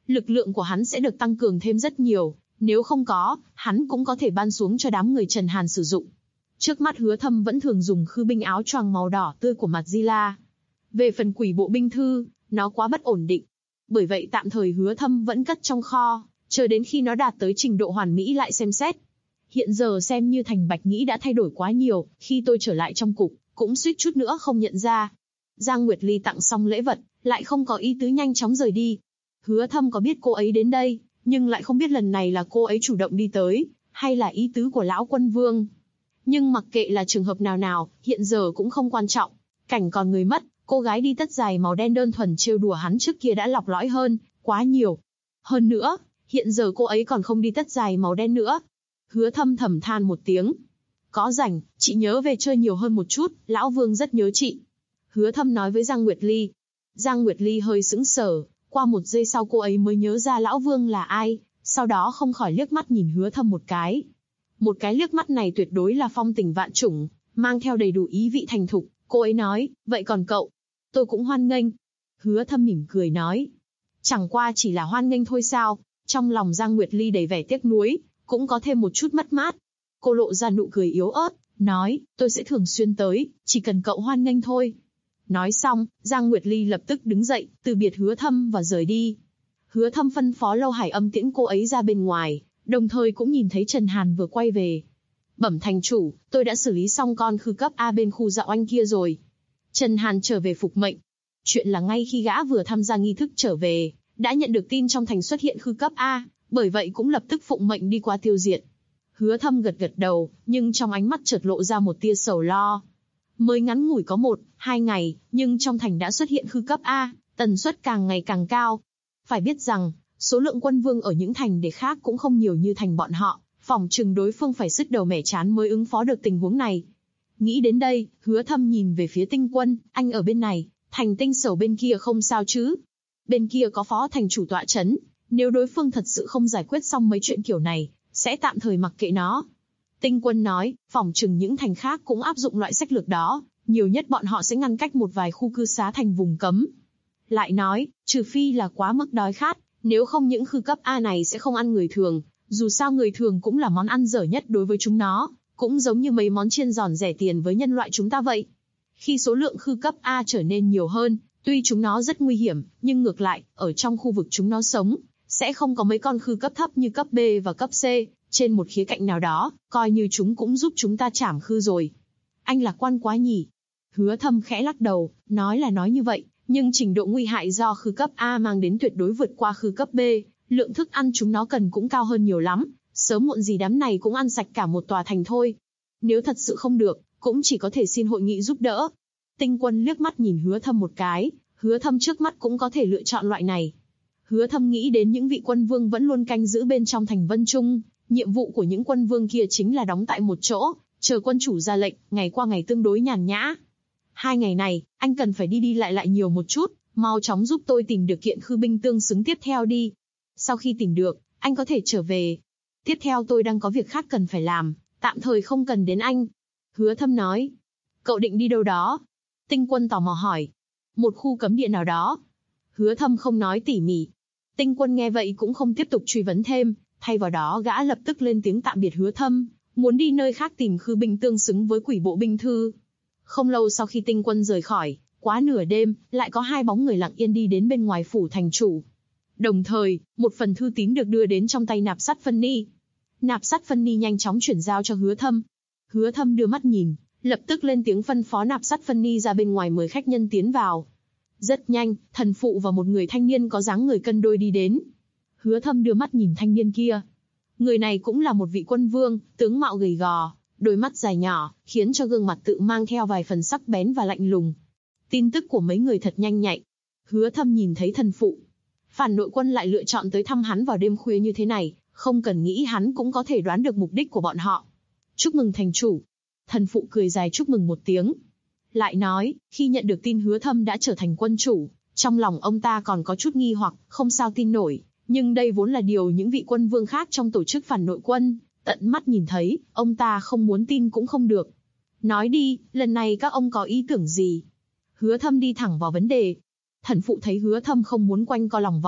lực lượng của hắn sẽ được tăng cường thêm rất nhiều, nếu không có, hắn cũng có thể ban xuống cho đám người Trần Hàn sử dụng. Trước mắt Hứa Thâm vẫn thường dùng khư binh áo choàng màu đỏ tươi của Madzilla. Về phần quỷ bộ binh thư, nó quá bất ổn định. Bởi vậy tạm thời Hứa Thâm vẫn cất trong kho, chờ đến khi nó đạt tới trình độ hoàn mỹ lại xem xét. Hiện giờ xem như Thành Bạch nghĩ đã thay đổi quá nhiều, khi tôi trở lại trong cục, cũng suýt chút nữa không nhận ra. Giang Nguyệt Ly tặng xong lễ vật, lại không có ý tứ nhanh chóng rời đi. Hứa Thâm có biết cô ấy đến đây, nhưng lại không biết lần này là cô ấy chủ động đi tới, hay là ý tứ của lão quân vương. Nhưng mặc kệ là trường hợp nào, hiện giờ cũng không quan trọng. Cảnh còn người mất, cô gái đi tất dài màu đen đơn thuần trêu đùa hắn trước kia đã lọc lõi hơn, quá nhiều. Hơn nữa, hiện giờ cô ấy còn không đi tất dài màu đen nữa. Hứa Thâm thầm than một tiếng. Có rảnh, chị nhớ về chơi nhiều hơn một chút, lão vương rất nhớ chị. Hứa Thâm nói với Giang Nguyệt Ly. Giang Nguyệt Ly hơi sững sờ, qua một giây sau cô ấy mới nhớ ra lão vương là ai, sau đó không khỏi liếc mắt nhìn Hứa Thâm một cái. Một cái liếc mắt này tuyệt đối là phong tình vạn trùng, mang theo đầy đủ ý vị thành thục. Cô ấy nói, vậy còn cậu? Tôi cũng hoan nghênh. Hứa Thâm mỉm cười nói. Chẳng qua chỉ là hoan nghênh thôi sao? Trong lòng Giang Nguyệt Ly đầy vẻ tiếc nuối, cũng có thêm một chút mất mát. Cô lộ ra nụ cười yếu ớt, nói, tôi sẽ thường xuyên tới, chỉ cần cậu hoan nghênh thôi. Nói xong, Giang Nguyệt Ly lập tức đứng dậy, từ biệt Hứa Thâm và rời đi. Hứa Thâm phân phó Lâu Hải Âm tiễn cô ấy ra bên ngoài, đồng thời cũng nhìn thấy Trần Hàn vừa quay về. Bẩm thành chủ, tôi đã xử lý xong con khư cấp A bên khu dạo anh kia rồi. Trần Hàn trở về phục mệnh. Chuyện là ngay khi gã vừa tham gia nghi thức trở về, đã nhận được tin trong thành xuất hiện khư cấp A, bởi vậy cũng lập tức phụng mệnh đi qua tiêu diệt. Hứa Thâm gật gật đầu, nhưng trong ánh mắt chợt lộ ra một tia sầu lo. Mới ngắn ngủi có 1-2 ngày, nhưng trong thành đã xuất hiện khư cấp A, tần suất càng ngày càng cao. Phải biết rằng, số lượng quân vương ở những thành để khác cũng không nhiều như thành bọn họ, phỏng chừng đối phương phải sứt đầu mẻ trán mới ứng phó được tình huống này. Nghĩ đến đây, Hứa Thâm nhìn về phía Tinh Quân, anh ở bên này, thành Tinh Sầu bên kia không sao chứ? Bên kia có phó thành chủ tọa chấn, nếu đối phương thật sự không giải quyết xong mấy chuyện kiểu này, sẽ tạm thời mặc kệ nó. Tinh Quân nói, phỏng chừng những thành khác cũng áp dụng loại sách lược đó, nhiều nhất bọn họ sẽ ngăn cách một vài khu cư xá thành vùng cấm. Lại nói, trừ phi là quá mức đói khát, nếu không những khư cấp A này sẽ không ăn người thường, dù sao người thường cũng là món ăn dở nhất đối với chúng nó, cũng giống như mấy món chiên giòn rẻ tiền với nhân loại chúng ta vậy. Khi số lượng khư cấp A trở nên nhiều hơn, tuy chúng nó rất nguy hiểm, nhưng ngược lại, ở trong khu vực chúng nó sống, sẽ không có mấy con khư cấp thấp như cấp B và cấp C, trên một khía cạnh nào đó, coi như chúng cũng giúp chúng ta trảm khư rồi. Anh lạc quan quá nhỉ? Hứa Thâm khẽ lắc đầu, nói là nói như vậy, nhưng trình độ nguy hại do khư cấp A mang đến tuyệt đối vượt qua khư cấp B, lượng thức ăn chúng nó cần cũng cao hơn nhiều lắm, sớm muộn gì đám này cũng ăn sạch cả một tòa thành thôi. Nếu thật sự không được, cũng chỉ có thể xin hội nghị giúp đỡ. Tinh Quân liếc mắt nhìn Hứa Thâm một cái, Hứa Thâm trước mắt cũng có thể lựa chọn loại này. Hứa Thâm nghĩ đến những vị quân vương vẫn luôn canh giữ bên trong thành Vân Trung, nhiệm vụ của những quân vương kia chính là đóng tại một chỗ, chờ quân chủ ra lệnh, ngày qua ngày tương đối nhàn nhã. 2 ngày này, anh cần phải đi đi lại nhiều một chút, mau chóng giúp tôi tìm được kiện khư binh tương xứng tiếp theo đi. Sau khi tìm được, anh có thể trở về. Tiếp theo tôi đang có việc khác cần phải làm, tạm thời không cần đến anh. Hứa Thâm nói. Cậu định đi đâu đó? Tinh Quân tò mò hỏi. Một khu cấm địa nào đó. Hứa Thâm không nói tỉ mỉ. Tinh Quân nghe vậy cũng không tiếp tục truy vấn thêm, thay vào đó gã lập tức lên tiếng tạm biệt Hứa Thâm, muốn đi nơi khác tìm khư binh tương xứng với quỷ bộ binh thư. Không lâu sau khi Tinh Quân rời khỏi, quá nửa đêm, lại có 2 bóng người lặng yên đi đến bên ngoài phủ thành chủ. Đồng thời, một phần thư tín được đưa đến trong tay Nạp Sát Phân Ni. Nạp Sát Phân Ni nhanh chóng chuyển giao cho Hứa Thâm. Hứa Thâm đưa mắt nhìn, lập tức lên tiếng phân phó Nạp Sát Phân Ni ra bên ngoài mời khách nhân tiến vào. Rất nhanh, thần phụ và một người thanh niên có dáng người cân đôi đi đến. Hứa Thâm đưa mắt nhìn thanh niên kia. Người này cũng là một vị quân vương, tướng mạo gầy gò, đôi mắt dài nhỏ, khiến cho gương mặt tự mang theo vài phần sắc bén và lạnh lùng. Tin tức của mấy người thật nhanh nhạy. Hứa Thâm nhìn thấy thần phụ. Phản nội quân lại lựa chọn tới thăm hắn vào đêm khuya như thế này, không cần nghĩ hắn cũng có thể đoán được mục đích của bọn họ. Chúc mừng thành chủ. Thần phụ cười dài chúc mừng một tiếng. Lại nói, khi nhận được tin Hứa Thâm đã trở thành quân chủ, trong lòng ông ta còn có chút nghi hoặc, không sao tin nổi, nhưng đây vốn là điều những vị quân vương khác trong tổ chức phản nội quân, tận mắt nhìn thấy, ông ta không muốn tin cũng không được. Nói đi, lần này các ông có ý tưởng gì? Hứa Thâm đi thẳng vào vấn đề. Thần phụ thấy Hứa Thâm không muốn quanh co lòng vòng,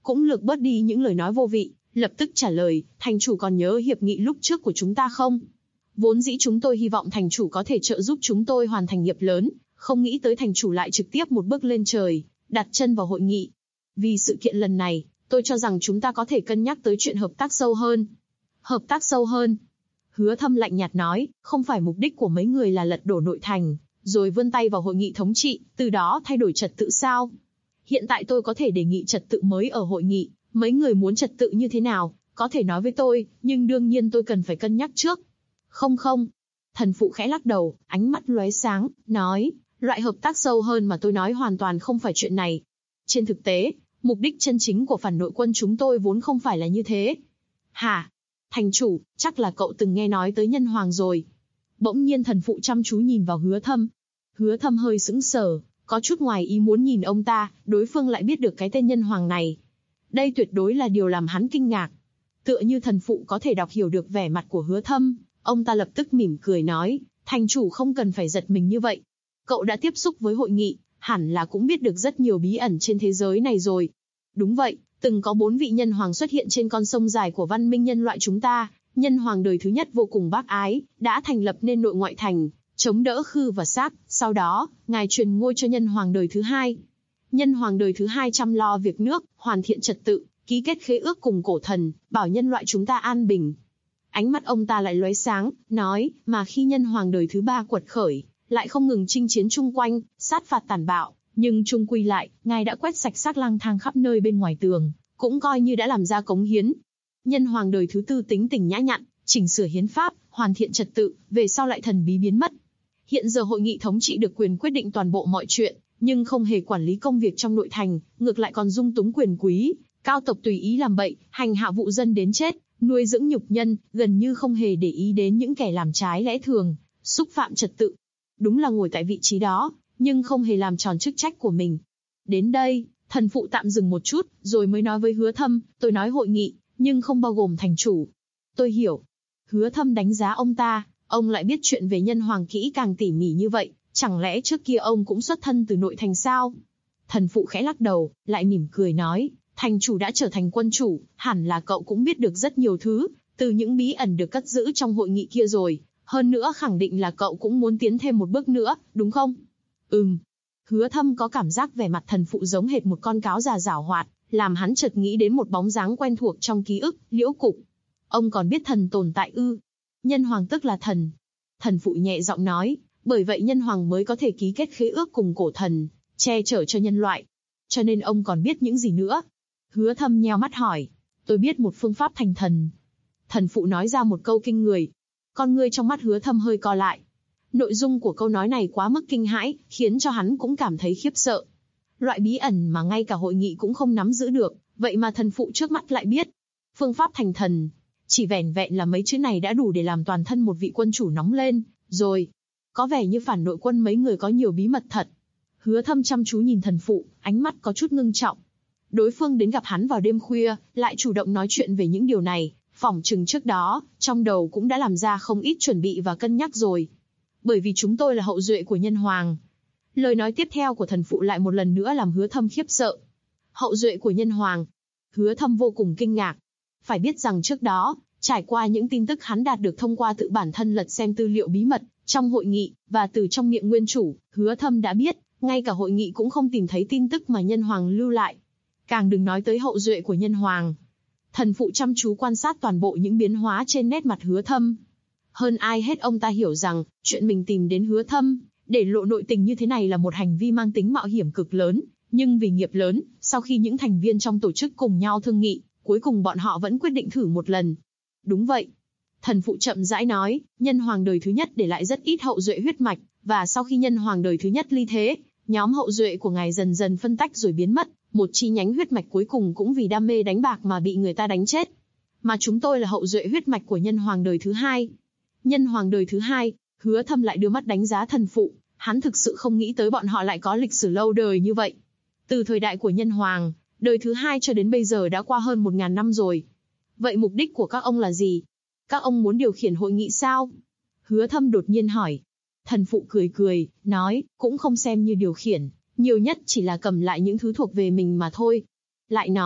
cũng lược bớt đi những lời nói vô vị, lập tức trả lời, thành chủ còn nhớ hiệp nghị lúc trước của chúng ta không? Vốn dĩ chúng tôi hy vọng thành chủ có thể trợ giúp chúng tôi hoàn thành nghiệp lớn, không nghĩ tới thành chủ lại trực tiếp một bước lên trời, đặt chân vào hội nghị. Vì sự kiện lần này, tôi cho rằng chúng ta có thể cân nhắc tới chuyện hợp tác sâu hơn. Hợp tác sâu hơn? Hứa Thâm lạnh nhạt nói, không phải mục đích của mấy người là lật đổ nội thành, rồi vươn tay vào hội nghị thống trị, từ đó thay đổi trật tự sao? Hiện tại tôi có thể đề nghị trật tự mới ở hội nghị, mấy người muốn trật tự như thế nào, có thể nói với tôi, nhưng đương nhiên tôi cần phải cân nhắc trước. Không. Thần phụ khẽ lắc đầu, ánh mắt lóe sáng, nói, loại hợp tác sâu hơn mà tôi nói hoàn toàn không phải chuyện này. Trên thực tế, mục đích chân chính của phản nội quân chúng tôi vốn không phải là như thế. Hả? Thành chủ, chắc là cậu từng nghe nói tới nhân hoàng rồi. Bỗng nhiên thần phụ chăm chú nhìn vào Hứa Thâm. Hứa Thâm hơi sững sờ, có chút ngoài ý muốn nhìn ông ta, đối phương lại biết được cái tên nhân hoàng này. Đây tuyệt đối là điều làm hắn kinh ngạc. Tựa như thần phụ có thể đọc hiểu được vẻ mặt của Hứa Thâm, ông ta lập tức mỉm cười nói, thành chủ không cần phải giật mình như vậy. Cậu đã tiếp xúc với hội nghị, hẳn là cũng biết được rất nhiều bí ẩn trên thế giới này rồi. Đúng vậy, từng có 4 vị nhân hoàng xuất hiện trên con sông dài của văn minh nhân loại chúng ta. Nhân hoàng đời thứ nhất vô cùng bác ái, đã thành lập nên nội ngoại thành, chống đỡ Khư và Xác. Sau đó, ngài truyền ngôi cho nhân hoàng đời thứ hai. Nhân hoàng đời thứ hai chăm lo việc nước, hoàn thiện trật tự, ký kết khế ước cùng cổ thần, bảo nhân loại chúng ta an bình. Ánh mắt ông ta lại lóe sáng, nói, mà khi nhân hoàng đời thứ ba quật khởi, lại không ngừng chinh chiến chung quanh, sát phạt tàn bạo, nhưng chung quy lại, ngài đã quét sạch xác lang thang khắp nơi bên ngoài tường, cũng coi như đã làm ra cống hiến. Nhân hoàng đời thứ tư tính tình nhã nhặn, chỉnh sửa hiến pháp, hoàn thiện trật tự, về sau lại thần bí biến mất. Hiện giờ hội nghị thống trị được quyền quyết định toàn bộ mọi chuyện, nhưng không hề quản lý công việc trong nội thành, ngược lại còn dung túng quyền quý, cao tộc tùy ý làm bậy, hành hạ vụ dân đến chết, nuôi dưỡng nhục nhân, gần như không hề để ý đến những kẻ làm trái lẽ thường, xúc phạm trật tự. Đúng là ngồi tại vị trí đó, nhưng không hề làm tròn chức trách của mình. Đến đây, thần phụ tạm dừng một chút, rồi mới nói với Hứa Thâm, tôi nói hội nghị, nhưng không bao gồm thành chủ. Tôi hiểu. Hứa Thâm đánh giá ông ta, ông lại biết chuyện về nhân hoàng kỹ càng tỉ mỉ như vậy, chẳng lẽ trước kia ông cũng xuất thân từ nội thành sao? Thần phụ khẽ lắc đầu, lại mỉm cười nói, thành chủ đã trở thành quân chủ, hẳn là cậu cũng biết được rất nhiều thứ, từ những bí ẩn được cất giữ trong hội nghị kia rồi, hơn nữa khẳng định là cậu cũng muốn tiến thêm một bước nữa, đúng không? Hứa Thâm có cảm giác vẻ mặt thần phụ giống hệt một con cáo già giảo hoạt, làm hắn chợt nghĩ đến một bóng dáng quen thuộc trong ký ức, Liễu Cục. Ông còn biết thần tồn tại ư? Nhân hoàng tức là thần. Thần phụ nhẹ giọng nói, bởi vậy nhân hoàng mới có thể ký kết khế ước cùng cổ thần, che chở cho nhân loại. Cho nên ông còn biết những gì nữa? Hứa Thâm nheo mắt hỏi, tôi biết một phương pháp thành thần. Thần phụ nói ra một câu kinh người. Con ngươi trong mắt Hứa Thâm hơi co lại. Nội dung của câu nói này quá mức kinh hãi, khiến cho hắn cũng cảm thấy khiếp sợ. Loại bí ẩn mà ngay cả hội nghị cũng không nắm giữ được, vậy mà thần phụ trước mắt lại biết. Phương pháp thành thần, chỉ vẻn vẹn là mấy chữ này đã đủ để làm toàn thân một vị quân chủ nóng lên, rồi. Có vẻ như phản nội quân mấy người có nhiều bí mật thật. Hứa Thâm chăm chú nhìn thần phụ, ánh mắt có chút ngưng trọng. Đối phương đến gặp hắn vào đêm khuya, lại chủ động nói chuyện về những điều này, phỏng chừng trước đó, trong đầu cũng đã làm ra không ít chuẩn bị và cân nhắc rồi. Bởi vì chúng tôi là hậu duệ của nhân hoàng. Lời nói tiếp theo của thần phụ lại một lần nữa làm Hứa Thâm khiếp sợ. Hậu duệ của nhân hoàng. Hứa Thâm vô cùng kinh ngạc. Phải biết rằng trước đó, trải qua những tin tức hắn đạt được thông qua tự bản thân lật xem tư liệu bí mật trong hội nghị, và từ trong miệng nguyên chủ, Hứa Thâm đã biết, ngay cả hội nghị cũng không tìm thấy tin tức mà nhân hoàng lưu lại. Càng đừng nói tới hậu duệ của nhân hoàng. Thần phụ chăm chú quan sát toàn bộ những biến hóa trên nét mặt Hứa Thâm. Hơn ai hết ông ta hiểu rằng, chuyện mình tìm đến Hứa Thâm, để lộ nội tình như thế này là một hành vi mang tính mạo hiểm cực lớn, nhưng vì nghiệp lớn, sau khi những thành viên trong tổ chức cùng nhau thương nghị, cuối cùng bọn họ vẫn quyết định thử một lần. Đúng vậy. Thần phụ chậm rãi nói, nhân hoàng đời thứ nhất để lại rất ít hậu duệ huyết mạch, và sau khi nhân hoàng đời thứ nhất ly thế, nhóm hậu duệ của ngài dần dần phân tách rồi biến mất, một chi nhánh huyết mạch cuối cùng cũng vì đam mê đánh bạc mà bị người ta đánh chết. Mà chúng tôi là hậu duệ huyết mạch của nhân hoàng đời thứ hai. Nhân hoàng đời thứ hai, Hứa Thâm lại đưa mắt đánh giá thần phụ, hắn thực sự không nghĩ tới bọn họ lại có lịch sử lâu đời như vậy. Từ thời đại của nhân hoàng, đời thứ hai cho đến bây giờ đã qua hơn 1000 năm rồi. Vậy mục đích của các ông là gì? Các ông muốn điều khiển hội nghị sao? Hứa Thâm đột nhiên hỏi. Thần phụ cười cười, nói, cũng không xem như điều khiển, nhiều nhất chỉ là cầm lại những thứ thuộc về mình mà thôi. Lại nói,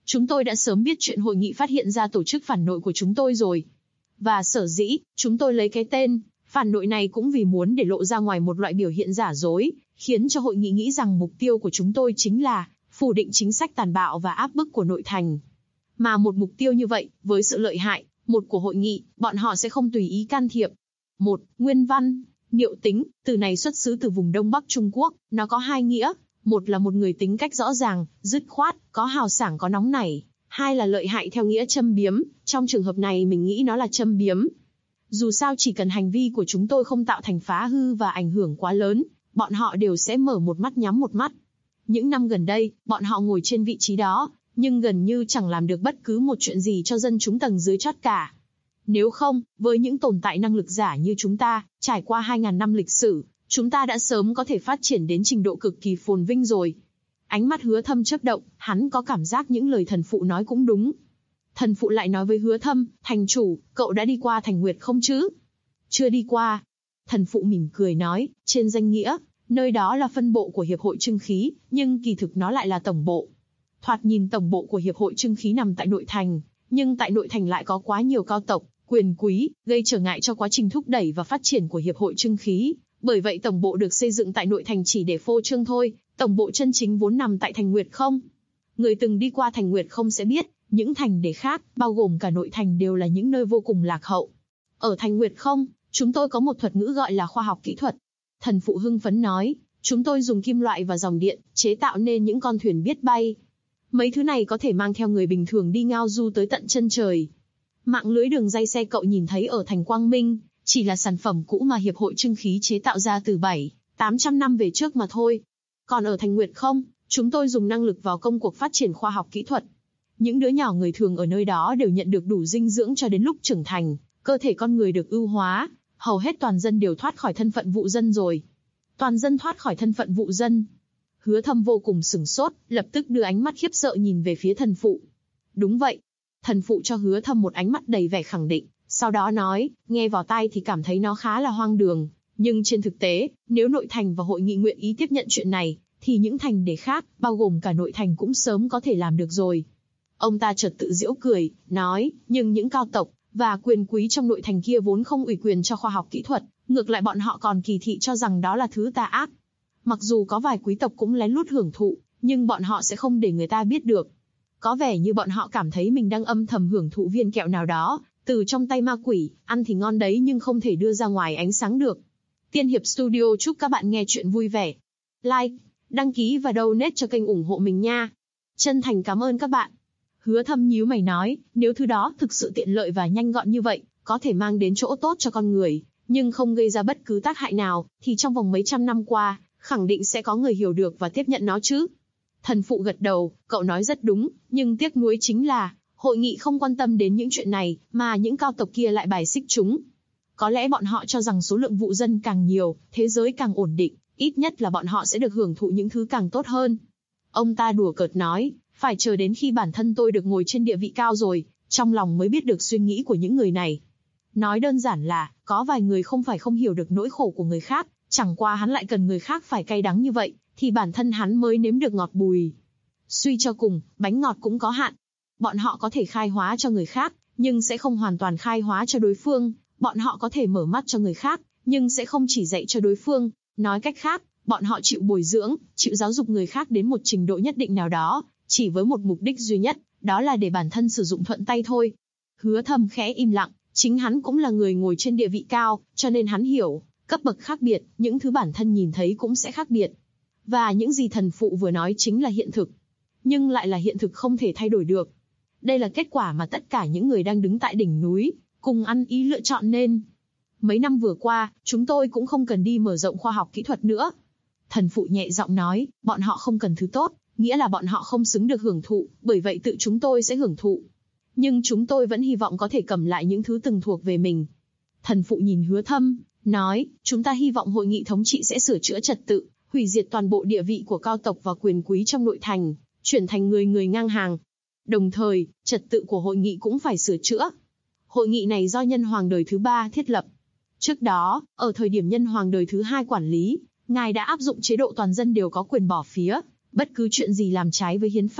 Chúng tôi đã sớm biết chuyện hội nghị phát hiện ra tổ chức phản nội của chúng tôi rồi. Và sở dĩ, chúng tôi lấy cái tên phản nội này cũng vì muốn để lộ ra ngoài một loại biểu hiện giả dối, khiến cho hội nghị nghĩ rằng mục tiêu của chúng tôi chính là phủ định chính sách tàn bạo và áp bức của nội thành. Mà một mục tiêu như vậy, với sự lợi hại của hội nghị, bọn họ sẽ không tùy ý can thiệp. Nguyên văn, niệu tính, từ này xuất xứ từ vùng Đông Bắc Trung Quốc, nó có hai nghĩa. Một là một người tính cách rõ ràng, dứt khoát, có hào sảng có nóng nảy. Hai là lợi hại theo nghĩa châm biếm, trong trường hợp này mình nghĩ nó là châm biếm. Dù sao chỉ cần hành vi của chúng tôi không tạo thành phá hư và ảnh hưởng quá lớn, bọn họ đều sẽ mở một mắt nhắm một mắt. Những năm gần đây, bọn họ ngồi trên vị trí đó, nhưng gần như chẳng làm được bất cứ một chuyện gì cho dân chúng tầng dưới chót cả. Nếu không, với những tồn tại năng lực giả như chúng ta, trải qua 2.000 năm lịch sử, chúng ta đã sớm có thể phát triển đến trình độ cực kỳ phồn vinh rồi. Ánh mắt Hứa Thâm chớp động, hắn có cảm giác những lời thần phụ nói cũng đúng. Thần phụ lại nói với Hứa Thâm, thành chủ, cậu đã đi qua Thành Nguyệt không chứ? Chưa đi qua. Thần phụ mỉm cười nói, trên danh nghĩa, nơi đó là phân bộ của Hiệp hội Trưng khí, nhưng kỳ thực nó lại là tổng bộ. Thoạt nhìn tổng bộ của Hiệp hội Trưng khí nằm tại nội thành, nhưng tại nội thành lại có quá nhiều cao tộc, quyền quý, gây trở ngại cho quá trình thúc đẩy và phát triển của Hiệp hội Trưng khí. Bởi vậy tổng bộ được xây dựng tại nội thành chỉ để phô trương thôi, tổng bộ chân chính vốn nằm tại Thành Nguyệt không. Người từng đi qua Thành Nguyệt không sẽ biết, những thành để khác, bao gồm cả nội thành đều là những nơi vô cùng lạc hậu. Ở Thành Nguyệt không, chúng tôi có một thuật ngữ gọi là khoa học kỹ thuật. Thần phụ hưng phấn nói, chúng tôi dùng kim loại và dòng điện, chế tạo nên những con thuyền biết bay. Mấy thứ này có thể mang theo người bình thường đi ngao du tới tận chân trời. Mạng lưới đường ray xe cậu nhìn thấy ở thành Quang Minh, chỉ là sản phẩm cũ mà Hiệp hội Trưng khí chế tạo ra từ 700-800 năm về trước mà thôi. Còn ở Thành Nguyệt không, chúng tôi dùng năng lực vào công cuộc phát triển khoa học kỹ thuật. Những đứa nhỏ người thường ở nơi đó đều nhận được đủ dinh dưỡng cho đến lúc trưởng thành, cơ thể con người được ưu hóa, hầu hết toàn dân đều thoát khỏi thân phận vụ dân rồi. Toàn dân thoát khỏi thân phận vụ dân. Hứa Thâm vô cùng sửng sốt, lập tức đưa ánh mắt khiếp sợ nhìn về phía thần phụ. Đúng vậy. Thần phụ cho Hứa Thâm một ánh mắt đầy vẻ khẳng định, sau đó nói, nghe vào tai thì cảm thấy nó khá là hoang đường, nhưng trên thực tế, nếu nội thành và hội nghị nguyện ý tiếp nhận chuyện này, thì những thành để khác, bao gồm cả nội thành cũng sớm có thể làm được rồi. Ông ta chợt tự giễu cười, nói, nhưng những cao tộc và quyền quý trong nội thành kia vốn không ủy quyền cho khoa học kỹ thuật, ngược lại bọn họ còn kỳ thị cho rằng đó là thứ tà ác. Mặc dù có vài quý tộc cũng lén lút hưởng thụ, nhưng bọn họ sẽ không để người ta biết được. Có vẻ như bọn họ cảm thấy mình đang âm thầm hưởng thụ viên kẹo nào đó, từ trong tay ma quỷ, ăn thì ngon đấy nhưng không thể đưa ra ngoài ánh sáng được. Tiên Hiệp Studio chúc các bạn nghe chuyện vui vẻ. Like, đăng ký và donate cho kênh ủng hộ mình nha. Chân thành cảm ơn các bạn. Hứa Thâm nhíu mày nói, nếu thứ đó thực sự tiện lợi và nhanh gọn như vậy, có thể mang đến chỗ tốt cho con người, nhưng không gây ra bất cứ tác hại nào, thì trong vòng mấy trăm năm qua, khẳng định sẽ có người hiểu được và tiếp nhận nó chứ. Thần phụ gật đầu, cậu nói rất đúng, nhưng tiếc nuối chính là, hội nghị không quan tâm đến những chuyện này, mà những cao tộc kia lại bài xích chúng. Có lẽ bọn họ cho rằng số lượng vụ dân càng nhiều, thế giới càng ổn định, ít nhất là bọn họ sẽ được hưởng thụ những thứ càng tốt hơn. Ông ta đùa cợt nói, phải chờ đến khi bản thân tôi được ngồi trên địa vị cao rồi, trong lòng mới biết được suy nghĩ của những người này. Nói đơn giản là, có vài người không phải không hiểu được nỗi khổ của người khác, chẳng qua hắn lại cần người khác phải cay đắng như vậy, thì bản thân hắn mới nếm được ngọt bùi. Suy cho cùng, bánh ngọt cũng có hạn. Bọn họ có thể khai hóa cho người khác, nhưng sẽ không hoàn toàn khai hóa cho đối phương. Bọn họ có thể mở mắt cho người khác, nhưng sẽ không chỉ dạy cho đối phương. Nói cách khác, bọn họ chịu bồi dưỡng, chịu giáo dục người khác đến một trình độ nhất định nào đó, chỉ với một mục đích duy nhất, đó là để bản thân sử dụng thuận tay thôi. Hứa Thâm khẽ im lặng, chính hắn cũng là người ngồi trên địa vị cao, cho nên hắn hiểu, cấp bậc khác biệt, những thứ bản thân nhìn thấy cũng sẽ khác biệt. Và những gì thần phụ vừa nói chính là hiện thực, nhưng lại là hiện thực không thể thay đổi được. Đây là kết quả mà tất cả những người đang đứng tại đỉnh núi, cùng ăn ý lựa chọn nên. Mấy năm vừa qua, chúng tôi cũng không cần đi mở rộng khoa học kỹ thuật nữa. Thần phụ nhẹ giọng nói, bọn họ không cần thứ tốt, nghĩa là bọn họ không xứng được hưởng thụ, bởi vậy tự chúng tôi sẽ hưởng thụ. Nhưng chúng tôi vẫn hy vọng có thể cầm lại những thứ từng thuộc về mình. Thần phụ nhìn Hứa Thâm, nói, chúng ta hy vọng hội nghị thống trị sẽ sửa chữa trật tự, hủy diệt toàn bộ địa vị của cao tộc và quyền quý trong nội thành, chuyển thành người ngang hàng. Đồng thời, trật tự của hội nghị cũng phải sửa chữa. Hội nghị này do Nhân Hoàng đời thứ 3 thiết lập. Trước đó, ở thời điểm Nhân Hoàng đời thứ 2 quản lý, ngài đã áp dụng chế độ toàn dân đều có quyền bỏ phía, bất cứ chuyện gì làm trái với hiến pháp,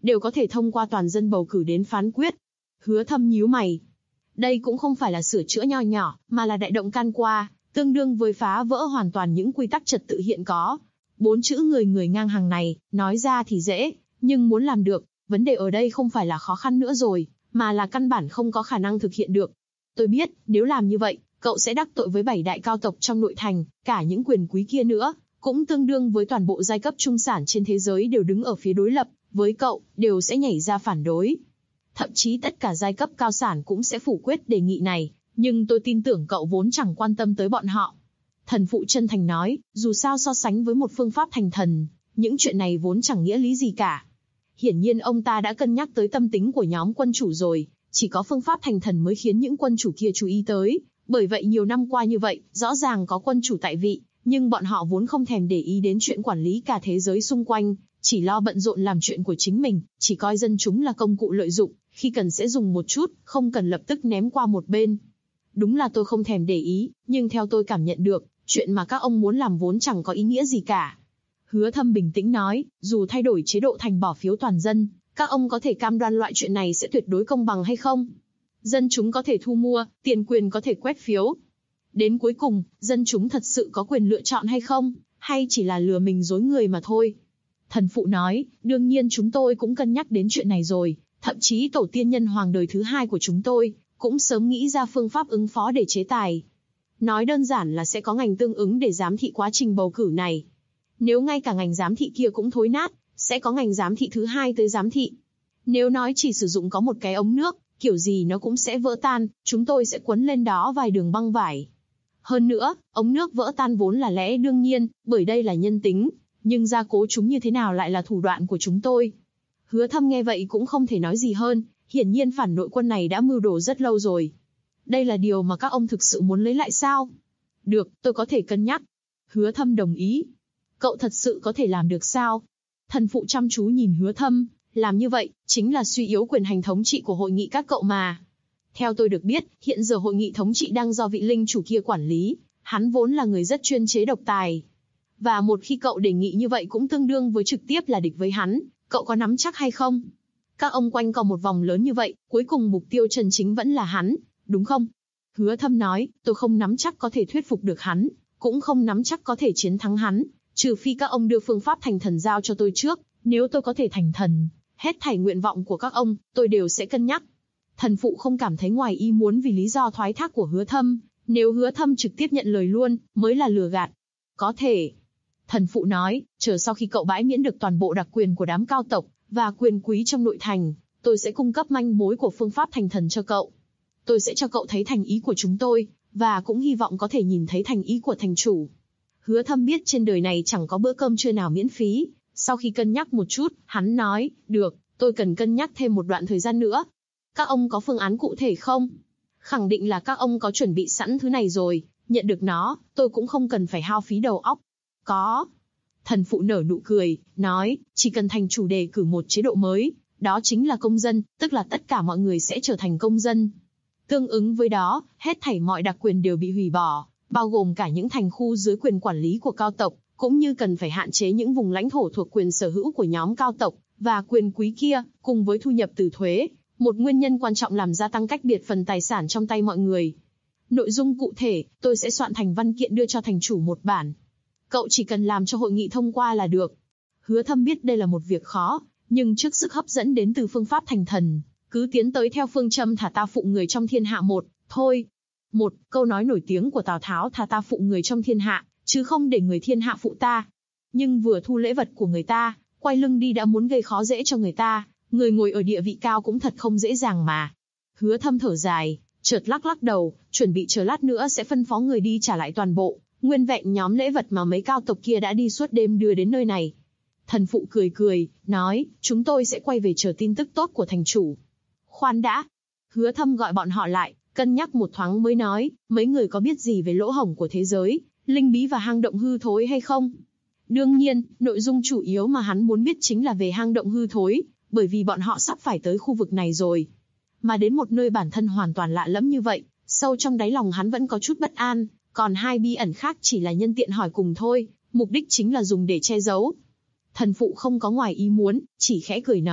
đều có thể thông qua toàn dân bầu cử đến phán quyết. Hứa Thâm nhíu mày. Đây cũng không phải là sửa chữa nho nhỏ, mà là đại động can qua, tương đương với phá vỡ hoàn toàn những quy tắc trật tự hiện có. 4 chữ người người ngang hàng này, nói ra thì dễ, nhưng muốn làm được, vấn đề ở đây không phải là khó khăn nữa rồi, mà là căn bản không có khả năng thực hiện được. Tôi biết, nếu làm như vậy, cậu sẽ đắc tội với 7 đại cao tộc trong nội thành, cả những quyền quý kia nữa, cũng tương đương với toàn bộ giai cấp trung sản trên thế giới đều đứng ở phía đối lập, với cậu, đều sẽ nhảy ra phản đối. Thậm chí tất cả giai cấp cao sản cũng sẽ phủ quyết đề nghị này, nhưng tôi tin tưởng cậu vốn chẳng quan tâm tới bọn họ. Thần phụ chân thành nói, dù sao so sánh với một phương pháp thành thần, những chuyện này vốn chẳng nghĩa lý gì cả. Hiển nhiên ông ta đã cân nhắc tới tâm tính của nhóm quân chủ rồi, chỉ có phương pháp thành thần mới khiến những quân chủ kia chú ý tới. Bởi vậy nhiều năm qua như vậy, rõ ràng có quân chủ tại vị, nhưng bọn họ vốn không thèm để ý đến chuyện quản lý cả thế giới xung quanh, chỉ lo bận rộn làm chuyện của chính mình, chỉ coi dân chúng là công cụ lợi dụng, khi cần sẽ dùng một chút, không cần lập tức ném qua một bên. Đúng là tôi không thèm để ý, nhưng theo tôi cảm nhận được, chuyện mà các ông muốn làm vốn chẳng có ý nghĩa gì cả. Hứa Thâm bình tĩnh nói, dù thay đổi chế độ thành bỏ phiếu toàn dân, các ông có thể cam đoan loại chuyện này sẽ tuyệt đối công bằng hay không? Dân chúng có thể thu mua, tiền quyền có thể quét phiếu. Đến cuối cùng, dân chúng thật sự có quyền lựa chọn hay không, hay chỉ là lừa mình dối người mà thôi? Thần phụ nói, đương nhiên chúng tôi cũng cân nhắc đến chuyện này rồi, thậm chí tổ tiên nhân hoàng đời thứ 2 của chúng tôi, cũng sớm nghĩ ra phương pháp ứng phó để chế tài. Nói đơn giản là sẽ có ngành tương ứng để giám thị quá trình bầu cử này. Nếu ngay cả ngành giám thị kia cũng thối nát, sẽ có ngành giám thị thứ 2 tới giám thị. Nếu nói chỉ sử dụng có một cái ống nước, kiểu gì nó cũng sẽ vỡ tan, chúng tôi sẽ quấn lên đó vài đường băng vải. Hơn nữa, ống nước vỡ tan vốn là lẽ đương nhiên, bởi đây là nhân tính, nhưng gia cố chúng như thế nào lại là thủ đoạn của chúng tôi. Hứa Thâm nghe vậy cũng không thể nói gì hơn, hiển nhiên phản nội quân này đã mưu đồ rất lâu rồi. Đây là điều mà các ông thực sự muốn lấy lại sao? Được, tôi có thể cân nhắc. Hứa Thâm đồng ý. Cậu thật sự có thể làm được sao? Thần phụ chăm chú nhìn Hứa Thâm, làm như vậy, chính là suy yếu quyền hành thống trị của hội nghị các cậu mà. Theo tôi được biết, hiện giờ hội nghị thống trị đang do vị linh chủ kia quản lý, hắn vốn là người rất chuyên chế độc tài. Và một khi cậu đề nghị như vậy cũng tương đương với trực tiếp là địch với hắn, cậu có nắm chắc hay không? Các ông quanh co một vòng lớn như vậy, cuối cùng mục tiêu chân chính vẫn là hắn, đúng không? Hứa Thâm nói, tôi không nắm chắc có thể thuyết phục được hắn, cũng không nắm chắc có thể chiến thắng hắn, trừ phi các ông đưa phương pháp thành thần giao cho tôi trước, nếu tôi có thể thành thần, hết thảy nguyện vọng của các ông, tôi đều sẽ cân nhắc. Thần phụ không cảm thấy ngoài ý muốn vì lý do thoái thác của Hứa Thâm, nếu Hứa Thâm trực tiếp nhận lời luôn, mới là lừa gạt. Có thể. Thần phụ nói, chờ sau khi cậu bãi miễn được toàn bộ đặc quyền của đám cao tộc, và quyền quý trong nội thành, tôi sẽ cung cấp manh mối của phương pháp thành thần cho cậu. Tôi sẽ cho cậu thấy thành ý của chúng tôi, và cũng hy vọng có thể nhìn thấy thành ý của thành chủ. Hứa Thâm biết trên đời này chẳng có bữa cơm trưa nào miễn phí, sau khi cân nhắc một chút, hắn nói, được, tôi cần cân nhắc thêm một đoạn thời gian nữa. Các ông có phương án cụ thể không? Khẳng định là các ông có chuẩn bị sẵn thứ này rồi, nhận được nó, tôi cũng không cần phải hao phí đầu óc. Có. Thần phụ nở nụ cười, nói, chỉ cần thành chủ đề cử một chế độ mới, đó chính là công dân, tức là tất cả mọi người sẽ trở thành công dân. Tương ứng với đó, hết thảy mọi đặc quyền đều bị hủy bỏ, bao gồm cả những thành khu dưới quyền quản lý của cao tộc, cũng như cần phải hạn chế những vùng lãnh thổ thuộc quyền sở hữu của nhóm cao tộc, và quyền quý kia, cùng với thu nhập từ thuế, một nguyên nhân quan trọng làm gia tăng cách biệt phần tài sản trong tay mọi người. Nội dung cụ thể, tôi sẽ soạn thành văn kiện đưa cho thành chủ một bản. Cậu chỉ cần làm cho hội nghị thông qua là được. Hứa Thâm biết đây là một việc khó, nhưng trước sức hấp dẫn đến từ phương pháp thành thần, cứ tiến tới theo phương châm thả ta phụ người trong thiên hạ một, thôi. Một, câu nói nổi tiếng của Tào Tháo thả ta phụ người trong thiên hạ, chứ không để người thiên hạ phụ ta. Nhưng vừa thu lễ vật của người ta, quay lưng đi đã muốn gây khó dễ cho người ta, người ngồi ở địa vị cao cũng thật không dễ dàng mà. Hứa Thâm thở dài, chợt lắc lắc đầu, chuẩn bị chờ lát nữa sẽ phân phó người đi trả lại toàn bộ, nguyên vẹn nhóm lễ vật mà mấy cao tộc kia đã đi suốt đêm đưa đến nơi này. Thần phụ cười cười, nói, chúng tôi sẽ quay về chờ tin tức tốt của thành chủ. Khoan đã. Hứa Thâm gọi bọn họ lại, cân nhắc một thoáng mới nói, mấy người có biết gì về lỗ hổng của thế giới, linh bí và hang động hư thối hay không? Đương nhiên, nội dung chủ yếu mà hắn muốn biết chính là về hang động hư thối, bởi vì bọn họ sắp phải tới khu vực này rồi. Mà đến một nơi bản thân hoàn toàn lạ lẫm như vậy, sâu trong đáy lòng hắn vẫn có chút bất an, còn hai bí ẩn khác chỉ là nhân tiện hỏi cùng thôi, mục đích chính là dùng để che giấu. Thần phụ không có ngoài ý muốn, chỉ khẽ cười nói,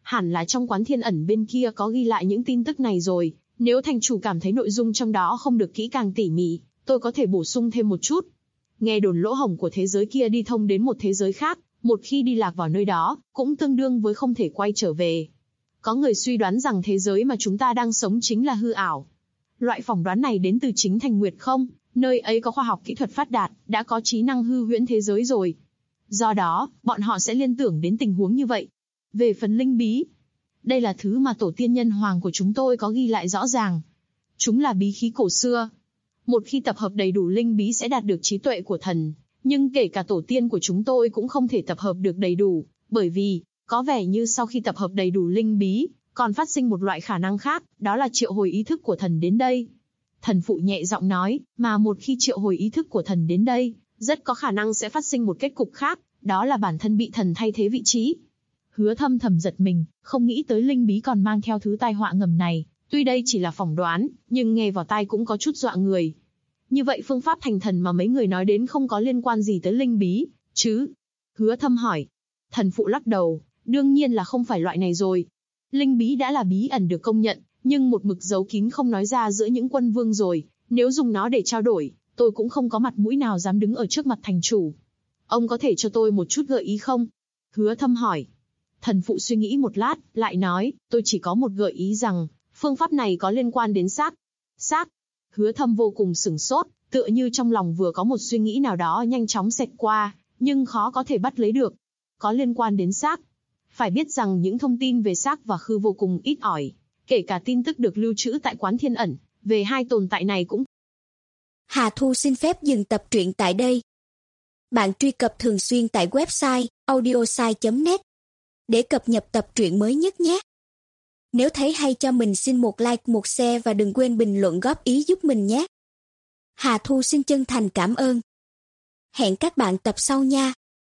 Hẳn là trong quán thiên ẩn bên kia có ghi lại những tin tức này rồi, nếu thành chủ cảm thấy nội dung trong đó không được kỹ càng tỉ mỉ, tôi có thể bổ sung thêm một chút. Nghe đồn lỗ hổng của thế giới kia đi thông đến một thế giới khác, một khi đi lạc vào nơi đó, cũng tương đương với không thể quay trở về. Có người suy đoán rằng thế giới mà chúng ta đang sống chính là hư ảo. Loại phỏng đoán này đến từ chính Thành Nguyệt không, nơi ấy có khoa học kỹ thuật phát đạt, đã có trí năng hư huyễn thế giới rồi. Do đó, bọn họ sẽ liên tưởng đến tình huống như vậy. Về phần linh bí, đây là thứ mà tổ tiên nhân hoàng của chúng tôi có ghi lại rõ ràng. Chúng là bí khí cổ xưa. Một khi tập hợp đầy đủ linh bí sẽ đạt được trí tuệ của thần, nhưng kể cả tổ tiên của chúng tôi cũng không thể tập hợp được đầy đủ, bởi vì, có vẻ như sau khi tập hợp đầy đủ linh bí, còn phát sinh một loại khả năng khác, đó là triệu hồi ý thức của thần đến đây. Thần phụ nhẹ giọng nói, mà một khi triệu hồi ý thức của thần đến đây, rất có khả năng sẽ phát sinh một kết cục khác, đó là bản thân bị thần thay thế vị trí. Hứa Thâm thầm giật mình, không nghĩ tới linh bí còn mang theo thứ tai họa ngầm này, tuy đây chỉ là phỏng đoán, nhưng nghe vào tai cũng có chút dọa người. Như vậy phương pháp thành thần mà mấy người nói đến không có liên quan gì tới linh bí, chứ? Hứa Thâm hỏi. Thần phụ lắc đầu, đương nhiên là không phải loại này rồi. Linh bí đã là bí ẩn được công nhận, nhưng một mực giấu kín không nói ra giữa những quân vương rồi, nếu dùng nó để trao đổi, tôi cũng không có mặt mũi nào dám đứng ở trước mặt thành chủ. Ông có thể cho tôi một chút gợi ý không? Hứa Thâm hỏi. Thần phụ suy nghĩ một lát, lại nói, tôi chỉ có một gợi ý rằng, phương pháp này có liên quan đến xác. Xác? Hứa Thâm vô cùng sửng sốt, tựa như trong lòng vừa có một suy nghĩ nào đó nhanh chóng xẹt qua, nhưng khó có thể bắt lấy được. Có liên quan đến xác. Phải biết rằng những thông tin về xác và khư vô cùng ít ỏi, kể cả tin tức được lưu trữ tại quán thiên ẩn, về hai tồn tại này cũng. Hà Thu xin phép dừng tập truyện tại đây. Bạn truy cập thường xuyên tại website audiosai.net để cập nhật tập truyện mới nhất nhé. Nếu thấy hay cho mình xin một like, một share và đừng quên bình luận góp ý giúp mình nhé. Hà Thu xin chân thành cảm ơn. Hẹn các bạn tập sau nha.